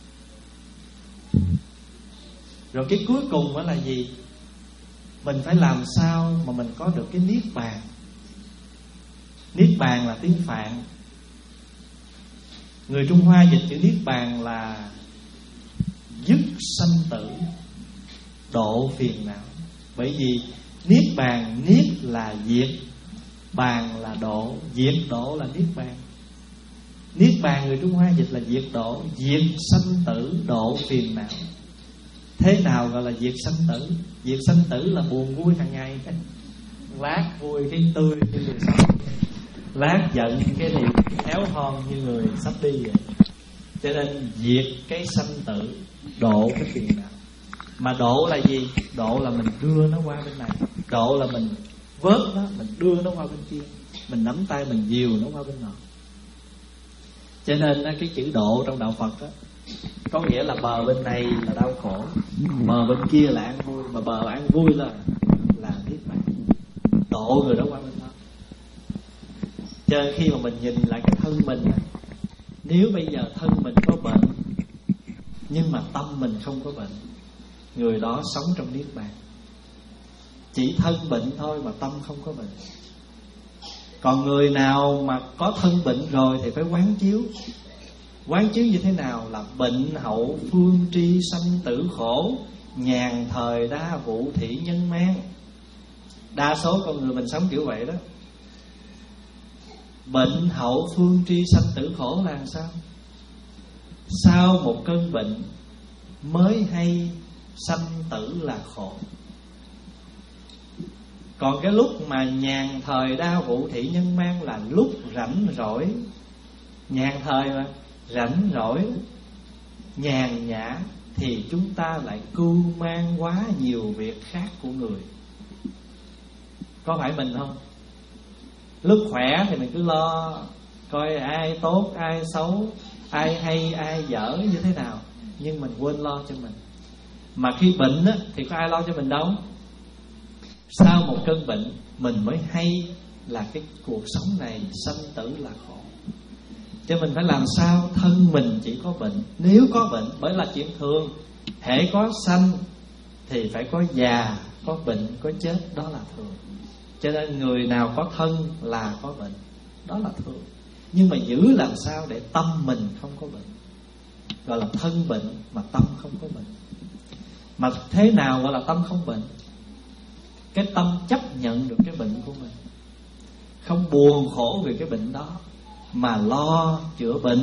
Rồi cái cuối cùng đó là gì? Mình phải làm sao mà mình có được cái niết bàn. Niết bàn là tiếng Phạn. Người Trung Hoa dịch chữ niết bàn là dứt sanh tử, độ phiền não. Bởi vì niết bàn, niết là diệt, bàn là độ, diệt độ là niết bàn. Niết bàn người Trung Hoa dịch là diệt độ, diệt sanh tử, độ phiền não. Thế nào gọi là diệt sanh tử? Diệt sanh tử là buồn vui hàng ngày. Lát vui cái tươi như người sống, lát giận cái thì héo hon như người sắp đi vậy. Cho nên diệt cái sanh tử, độ cái phiền não. Mà độ là gì? Độ là mình đưa nó qua bên này, độ là mình vớt nó, mình đưa nó qua bên kia, mình nắm tay mình dìu nó qua bên nọ. Cho nên cái chữ độ trong đạo Phật đó, có nghĩa là bờ bên này là đau khổ, bờ bên kia là an vui, mà bờ an vui là là niết bàn. Độ người đó qua bên đó. Cho nên khi mà mình nhìn lại cái thân mình, nếu bây giờ thân mình có bệnh nhưng mà tâm mình không có bệnh, người đó sống trong niết bàn. Chỉ thân bệnh thôi mà tâm không có bệnh. Còn người nào mà có thân bệnh rồi thì phải quán chiếu. Quán chiếu như thế nào? Là bệnh hậu phương tri sanh tử khổ, nhàn thời đa vụ thị nhân mang. Đa số con người mình sống kiểu vậy đó. Bệnh hậu phương tri sanh tử khổ là sao? Sau một cơn bệnh mới hay sanh tử là khổ. Còn cái lúc mà nhàn thời đa vụ thị nhân mang là lúc rảnh rỗi. Nhàn thời mà rảnh rỗi, nhàn nhã thì chúng ta lại cưu mang quá nhiều việc khác của người. Có phải mình không? Lúc khỏe thì mình cứ lo coi ai tốt, ai xấu, ai hay, ai dở như thế nào, nhưng mình quên lo cho mình. Mà khi bệnh á, thì có ai lo cho mình đâu. Sau một cơn bệnh mình mới hay là cái cuộc sống này sanh tử là khổ. Cho mình phải làm sao thân mình chỉ có bệnh. Nếu có bệnh, bởi là chuyện thường, hễ có sanh thì phải có già, có bệnh, có chết, đó là thường. Cho nên người nào có thân là có bệnh, đó là thường. Nhưng mà giữ làm sao để tâm mình không có bệnh, gọi là thân bệnh mà tâm không có bệnh. Mà thế nào gọi là tâm không bệnh? Cái tâm chấp nhận được cái bệnh của mình, không buồn khổ về cái bệnh đó, mà lo chữa bệnh.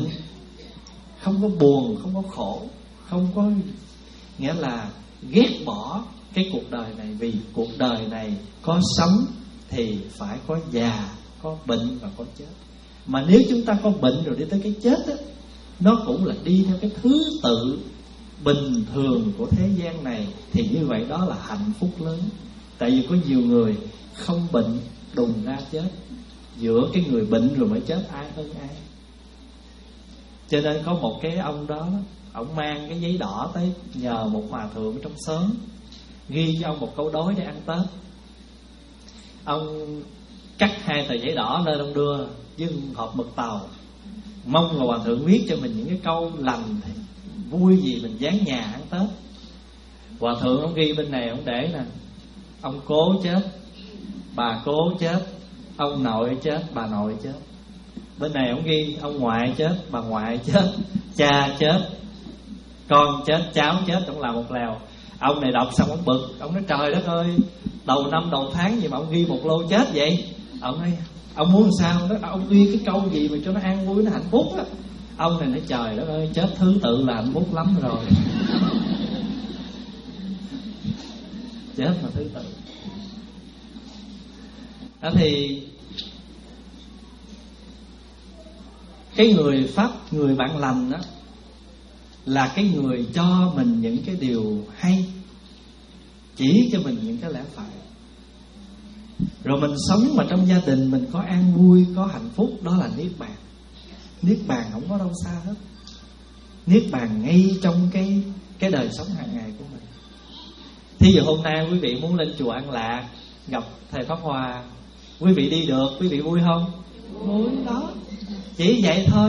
Không có buồn, không có khổ, không có nghĩa là ghét bỏ cái cuộc đời này. Vì cuộc đời này có sống thì phải có già, có bệnh và có chết. Mà nếu chúng ta có bệnh rồi đi tới cái chết á, nó cũng là đi theo cái thứ tự bình thường của thế gian này, thì như vậy đó là hạnh phúc lớn. Tại vì có nhiều người không bệnh đùng ra chết. Giữa cái người bệnh rồi mới chết ai hơn ai. Cho nên có một cái ông đó, ông mang cái giấy đỏ tới nhờ một hòa thượng trong xóm ghi cho ông một câu đối để ăn Tết. Ông cắt hai tờ giấy đỏ lên, ông đưa với hộp mực tàu, mong là hòa thượng viết cho mình những cái câu lành vui gì mình dán nhà ăn Tết. Hòa thượng ông ghi bên này, ông để nè: ông cố chết, bà cố chết, ông nội chết, bà nội chết. Bên này ông ghi: ông ngoại chết, bà ngoại chết, cha chết, con chết, cháu chết. Ông làm một lèo. Ông này đọc xong ông bực, ông nói: trời đất ơi, đầu năm đầu tháng gì mà ông ghi một lô chết vậy? Ông nói: ông muốn sao? Đó, ông ghi cái câu gì mà cho nó an vui, nó hạnh phúc á. Ông này nói: trời đất ơi, chết thứ tự là hạnh phúc lắm rồi. Chết mà thứ tự. Đó thì cái người pháp, người bạn lành đó, là cái người cho mình những cái điều hay, chỉ cho mình những cái lẽ phải. Rồi mình sống mà trong gia đình mình có an vui, có hạnh phúc, đó là niết bàn. Niết bàn không có đâu xa hết. Niết bàn ngay trong cái cái đời sống hàng ngày của mình. Thí dụ hôm nay quý vị muốn lên chùa An Lạc gặp thầy Pháp Hòa, quý vị đi được, quý vị vui không? Vui đó. Chỉ vậy thôi.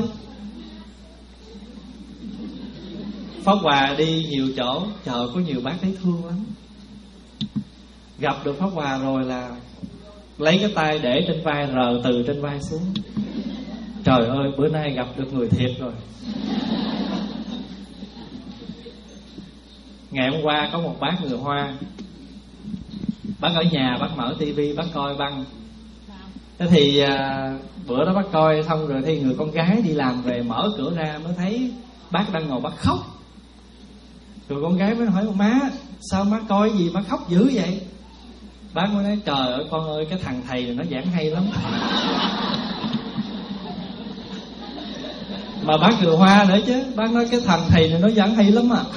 Pháp Hòa đi nhiều chỗ, trời có nhiều bác thấy thương lắm. Gặp được Pháp Hòa rồi là lấy cái tay để trên vai, rờ từ trên vai xuống. Trời ơi, bữa nay gặp được người thiệt rồi. Ngày hôm qua có một bác người Hoa, bác ở nhà, bác mở tivi, bác coi băng. Thế thì à, bữa đó bác coi xong rồi thì người con gái đi làm về mở cửa ra mới thấy bác đang ngồi bác khóc. Rồi con gái mới hỏi: má, sao má coi gì má khóc dữ vậy? Bác mới nói: trời ơi con ơi, cái thằng thầy này nó giảng hay lắm. Mà bác người Hoa nữa chứ. Bác nói cái thằng thầy này nó giảng hay lắm à.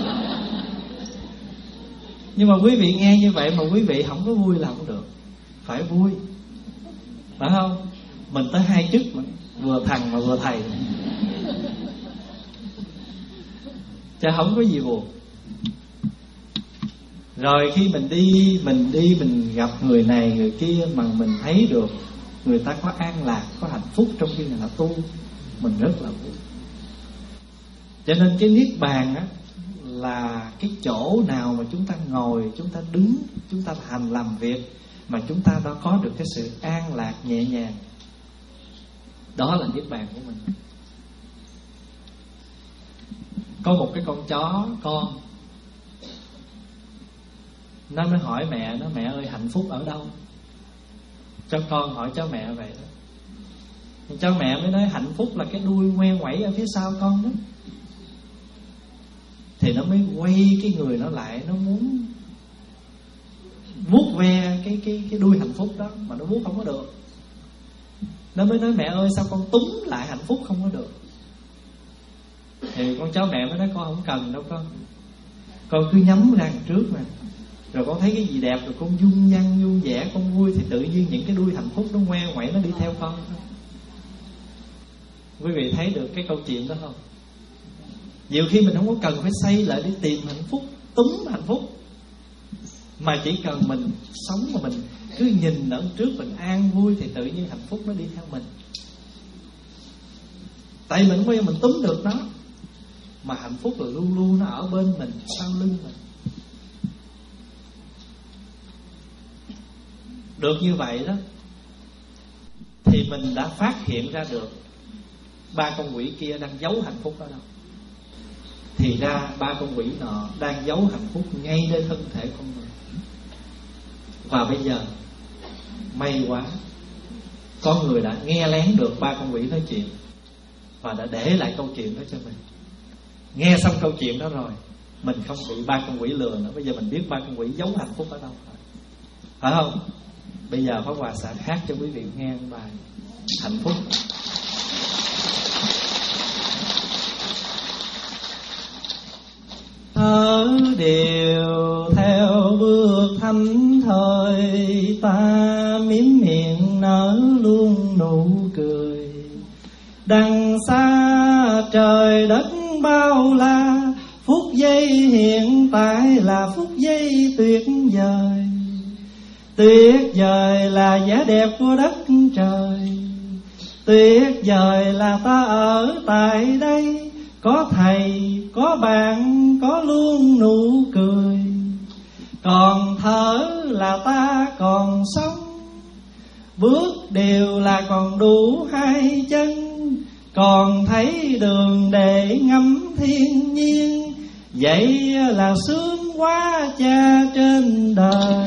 Nhưng mà quý vị nghe như vậy mà quý vị không có vui là không được. Phải vui, phải không? Mình tới hai chức mà, vừa thằng mà vừa thầy, chứ không có gì buồn. Rồi khi mình đi, mình đi mình gặp người này người kia mà mình thấy được người ta có an lạc, có hạnh phúc trong khi người ta tu, mình rất là vui. Cho nên cái niết bàn á là cái chỗ nào mà chúng ta ngồi, chúng ta đứng, chúng ta hành làm việc mà chúng ta đã có được cái sự an lạc nhẹ nhàng. Đó là niết bàn của mình. Có một cái con chó con, nó mới hỏi mẹ nó: mẹ ơi, hạnh phúc ở đâu? Cho con hỏi cho mẹ vậy đó. Cho mẹ mới nói: hạnh phúc là cái đuôi ngoe ngoẩy ở phía sau con đó. Thì nó mới quay cái người nó lại, nó muốn vuốt ve cái cái cái đuôi hạnh phúc đó, mà nó vuốt không có được. Nó mới nói: mẹ ơi, sao con túm lại hạnh phúc không có được? Thì con cháu mẹ mới nói: con không cần đâu con, con cứ nhắm ra trước nè, rồi con thấy cái gì đẹp rồi con dung nhăn vui vẻ, con vui, thì tự nhiên những cái đuôi hạnh phúc nó ngoe ngoẩy, nó đi theo con. Quý vị thấy được cái câu chuyện đó không? Nhiều khi mình không có cần phải xây lại để tìm hạnh phúc, túm hạnh phúc, mà chỉ cần mình sống mà mình cứ nhìn ở trước, mình an vui, thì tự nhiên hạnh phúc nó đi theo mình. Tại mình không bao giờ mình túm được nó, mà hạnh phúc là luôn luôn nó ở bên mình, sau lưng mình. Được như vậy đó thì mình đã phát hiện ra được ba con quỷ kia đang giấu hạnh phúc ở đâu. Thì ra ba con quỷ nọ đang giấu hạnh phúc ngay nơi thân thể con người. Và bây giờ may quá, con người đã nghe lén được ba con quỷ nói chuyện và đã để lại câu chuyện đó cho mình. Nghe xong câu chuyện đó rồi, mình không bị ba con quỷ lừa nữa. Bây giờ mình biết ba con quỷ giấu hạnh phúc ở đâu rồi, phải không? Bây giờ Pháp Hòa sẽ hát cho quý vị nghe bài hạnh phúc. Thở đều theo bước thánh thời, ta miếm miệng nở luôn nụ cười. Đằng xa trời đất bao la, phút giây hiện tại là phút giây tuyệt vời. Tuyệt vời là vẻ đẹp của đất trời, tuyệt vời là ta ở tại đây. Có thầy, có bạn, có luôn nụ cười. Còn thở là ta còn sống, bước đều là còn đủ hai chân. Còn thấy đường để ngắm thiên nhiên, vậy là sướng quá cha trên đời.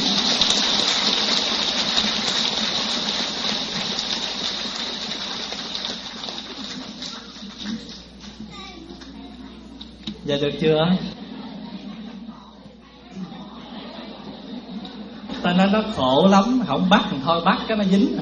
Giờ được chưa? Ta nói nó khổ lắm, không bắt thì thôi, bắt cái nó dính.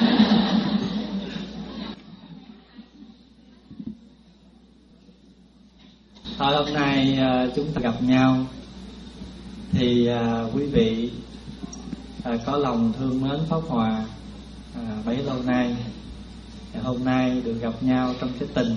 Thôi hôm nay chúng ta gặp nhau thì quý vị có lòng thương mến Pháp Hòa bấy lâu nay. Hôm nay được gặp nhau trong cái tình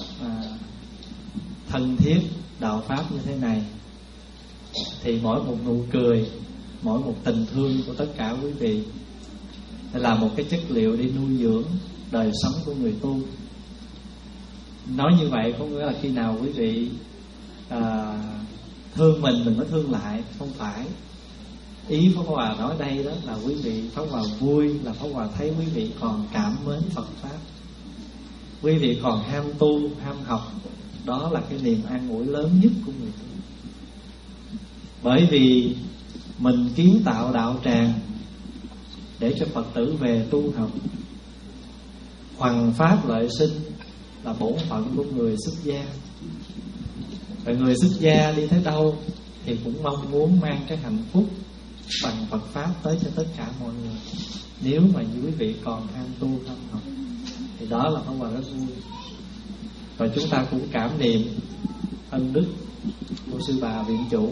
thân thiết đạo pháp như thế này, thì mỗi một nụ cười, mỗi một tình thương của tất cả quý vị là một cái chất liệu để nuôi dưỡng đời sống của người tu. Nói như vậy có nghĩa là khi nào quý vị à, thương mình, mình mới thương lại. Không phải. Ý Pháp Hòa nói đây đó là quý vị, Pháp Hòa vui là Pháp Hòa thấy quý vị còn cảm mến Phật Pháp, quý vị còn ham tu, ham học. Đó là cái niềm an ủi lớn nhất của người tu. Bởi vì mình kiến tạo đạo tràng để cho Phật tử về tu học. Hoằng pháp lợi sinh là bổn phận của người xuất gia. Và người xuất gia đi tới đâu thì cũng mong muốn mang cái hạnh phúc bằng Phật Pháp tới cho tất cả mọi người. Nếu mà quý vị còn ham tu ham học thì đó là Pháp Hòa rất vui. Và chúng ta cũng cảm niệm ân đức của sư bà viện chủ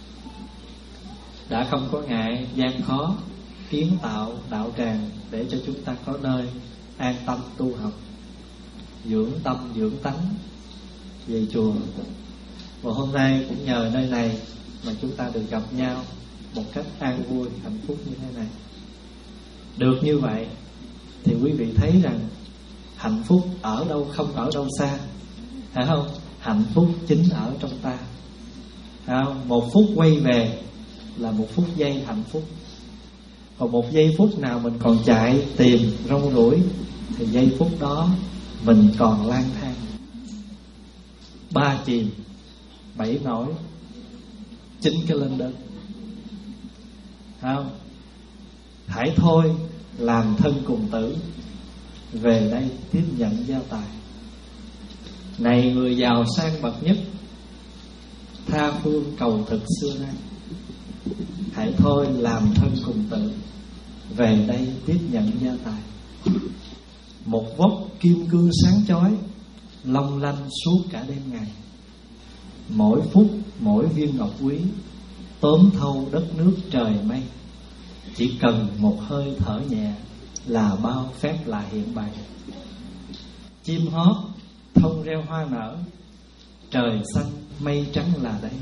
đã không có ngại gian khó kiến tạo đạo tràng để cho chúng ta có nơi an tâm tu học, dưỡng tâm dưỡng tánh về chùa. Và hôm nay cũng nhờ nơi này mà chúng ta được gặp nhau một cách an vui, hạnh phúc như thế này. Được như vậy thì quý vị thấy rằng hạnh phúc ở đâu không ở đâu xa, phải không? Hạnh phúc chính ở trong ta, phải không? Một phút quay về là một phút giây hạnh phúc. Còn một giây phút nào mình còn chạy tìm rong ruổi thì giây phút đó mình còn lang thang. Ba chìm bảy nổi chín cái lên đất, phải không? Hãy thôi làm thân cùng tử, về đây tiếp nhận gia tài. Này người giàu sang bậc nhất, tha phương cầu thực xưa nay. Hãy thôi làm thân cùng tử, về đây tiếp nhận gia tài. Một vốc kim cương sáng chói, long lanh suốt cả đêm ngày. Mỗi phút mỗi viên ngọc quý, tóm thâu đất nước trời mây. Chỉ cần một hơi thở nhẹ là bao phép lạ hiện bày. Chim hót thông reo hoa nở, trời xanh mây trắng là đây.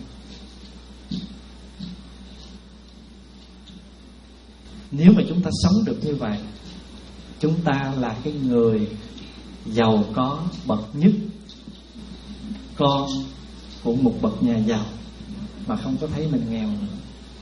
Nếu mà chúng ta sống được như vậy, chúng ta là cái người giàu có bậc nhất, con của một bậc nhà giàu mà không có thấy mình nghèo nữa.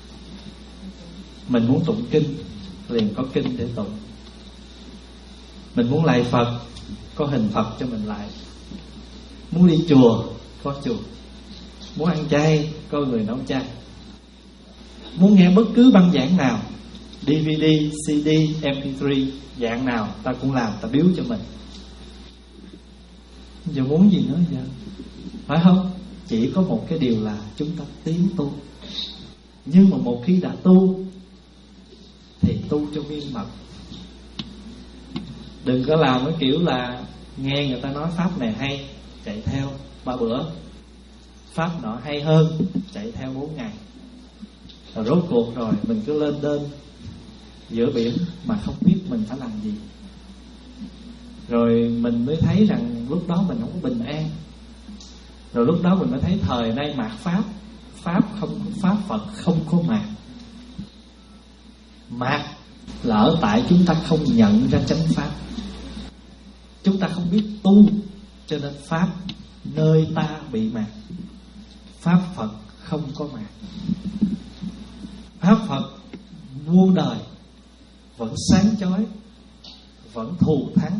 Mình muốn tụng kinh liền có kinh để tụng. Mình muốn lạy Phật có hình Phật cho mình lạy. Muốn đi chùa có chùa. Muốn ăn chay có người nấu chay. Muốn nghe bất cứ băng giảng nào, đê vê đê, xê đê, em pê ba dạng nào ta cũng làm, ta biếu cho mình. Giờ muốn gì nữa giờ, phải không? chỉ có một cái điều là chúng ta tiến tu. Nhưng mà một khi đã tu thì tu cho viên mật. Đừng có làm cái kiểu là nghe người ta nói pháp này hay, chạy theo ba bữa, pháp nọ hay hơn, chạy theo bốn ngày. Rồi rốt cuộc rồi mình cứ lên đên giữa biển mà không biết mình phải làm gì. Rồi mình mới thấy rằng lúc đó mình không có bình an. Rồi lúc đó mình mới thấy thời nay mạt pháp, Pháp không Pháp Phật không có mạt. Mạt là ở tại chúng ta không nhận ra chánh pháp, chúng ta không biết tu, cho nên Pháp nơi ta bị mạt. Pháp Phật không có mạt. Pháp Phật muôn đời vẫn sáng chói, vẫn thù thắng,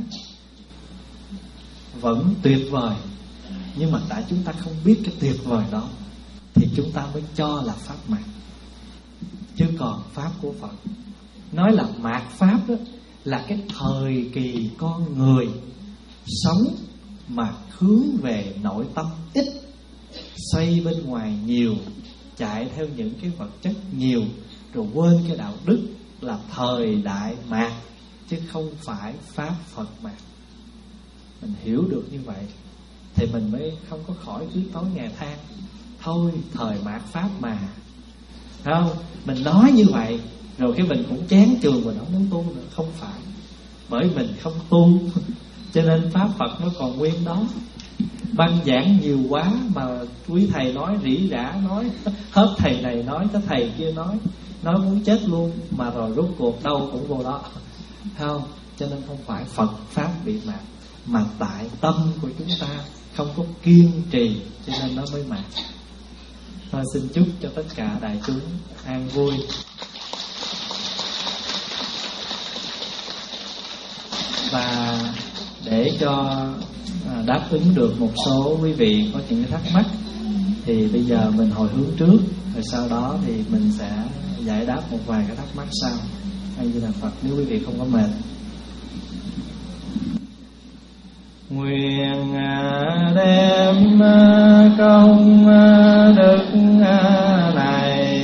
vẫn tuyệt vời. Nhưng mà tại chúng ta không biết cái tuyệt vời đó thì chúng ta mới cho là pháp mạt. Chứ còn pháp của Phật, nói là mạt pháp đó, là cái thời kỳ con người sống mà hướng về nội tâm ít, xoay bên ngoài nhiều, chạy theo những cái vật chất nhiều, rồi quên cái đạo đức, là thời đại mạt, chứ không phải pháp Phật mạt. Mình hiểu được như vậy thì mình mới không có khỏi cứ tối ngày than thôi thời mạt pháp mà, phải không? Mình nói như vậy rồi cái mình cũng chán chường, mình không muốn tu nữa. Không phải, bởi mình không tu cho nên pháp Phật nó còn nguyên đó. Băng giảng nhiều quá mà quý thầy nói rỉ rả, nói hết thầy này nói tới thầy kia nói, nói muốn chết luôn, mà rồi rốt cuộc đâu cũng vô đó, phải không? Cho nên không phải Phật pháp bị mạt, mà tại tâm của chúng ta không có kiên trì, cho nên nó mới mạt. Thôi xin chúc cho tất cả đại chúng an vui. Và để cho đáp ứng được một số quý vị có những cái thắc mắc thì bây giờ mình hồi hướng trước, rồi sau đó thì mình sẽ giải đáp một vài cái thắc mắc sau. A Di Đà Phật, nếu quý vị không có mệt. Nguyện đem công đức này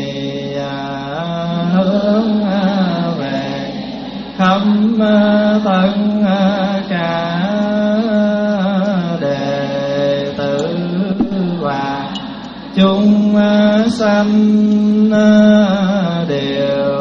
hướng về khắp tất cả đệ tử và chúng sanh đều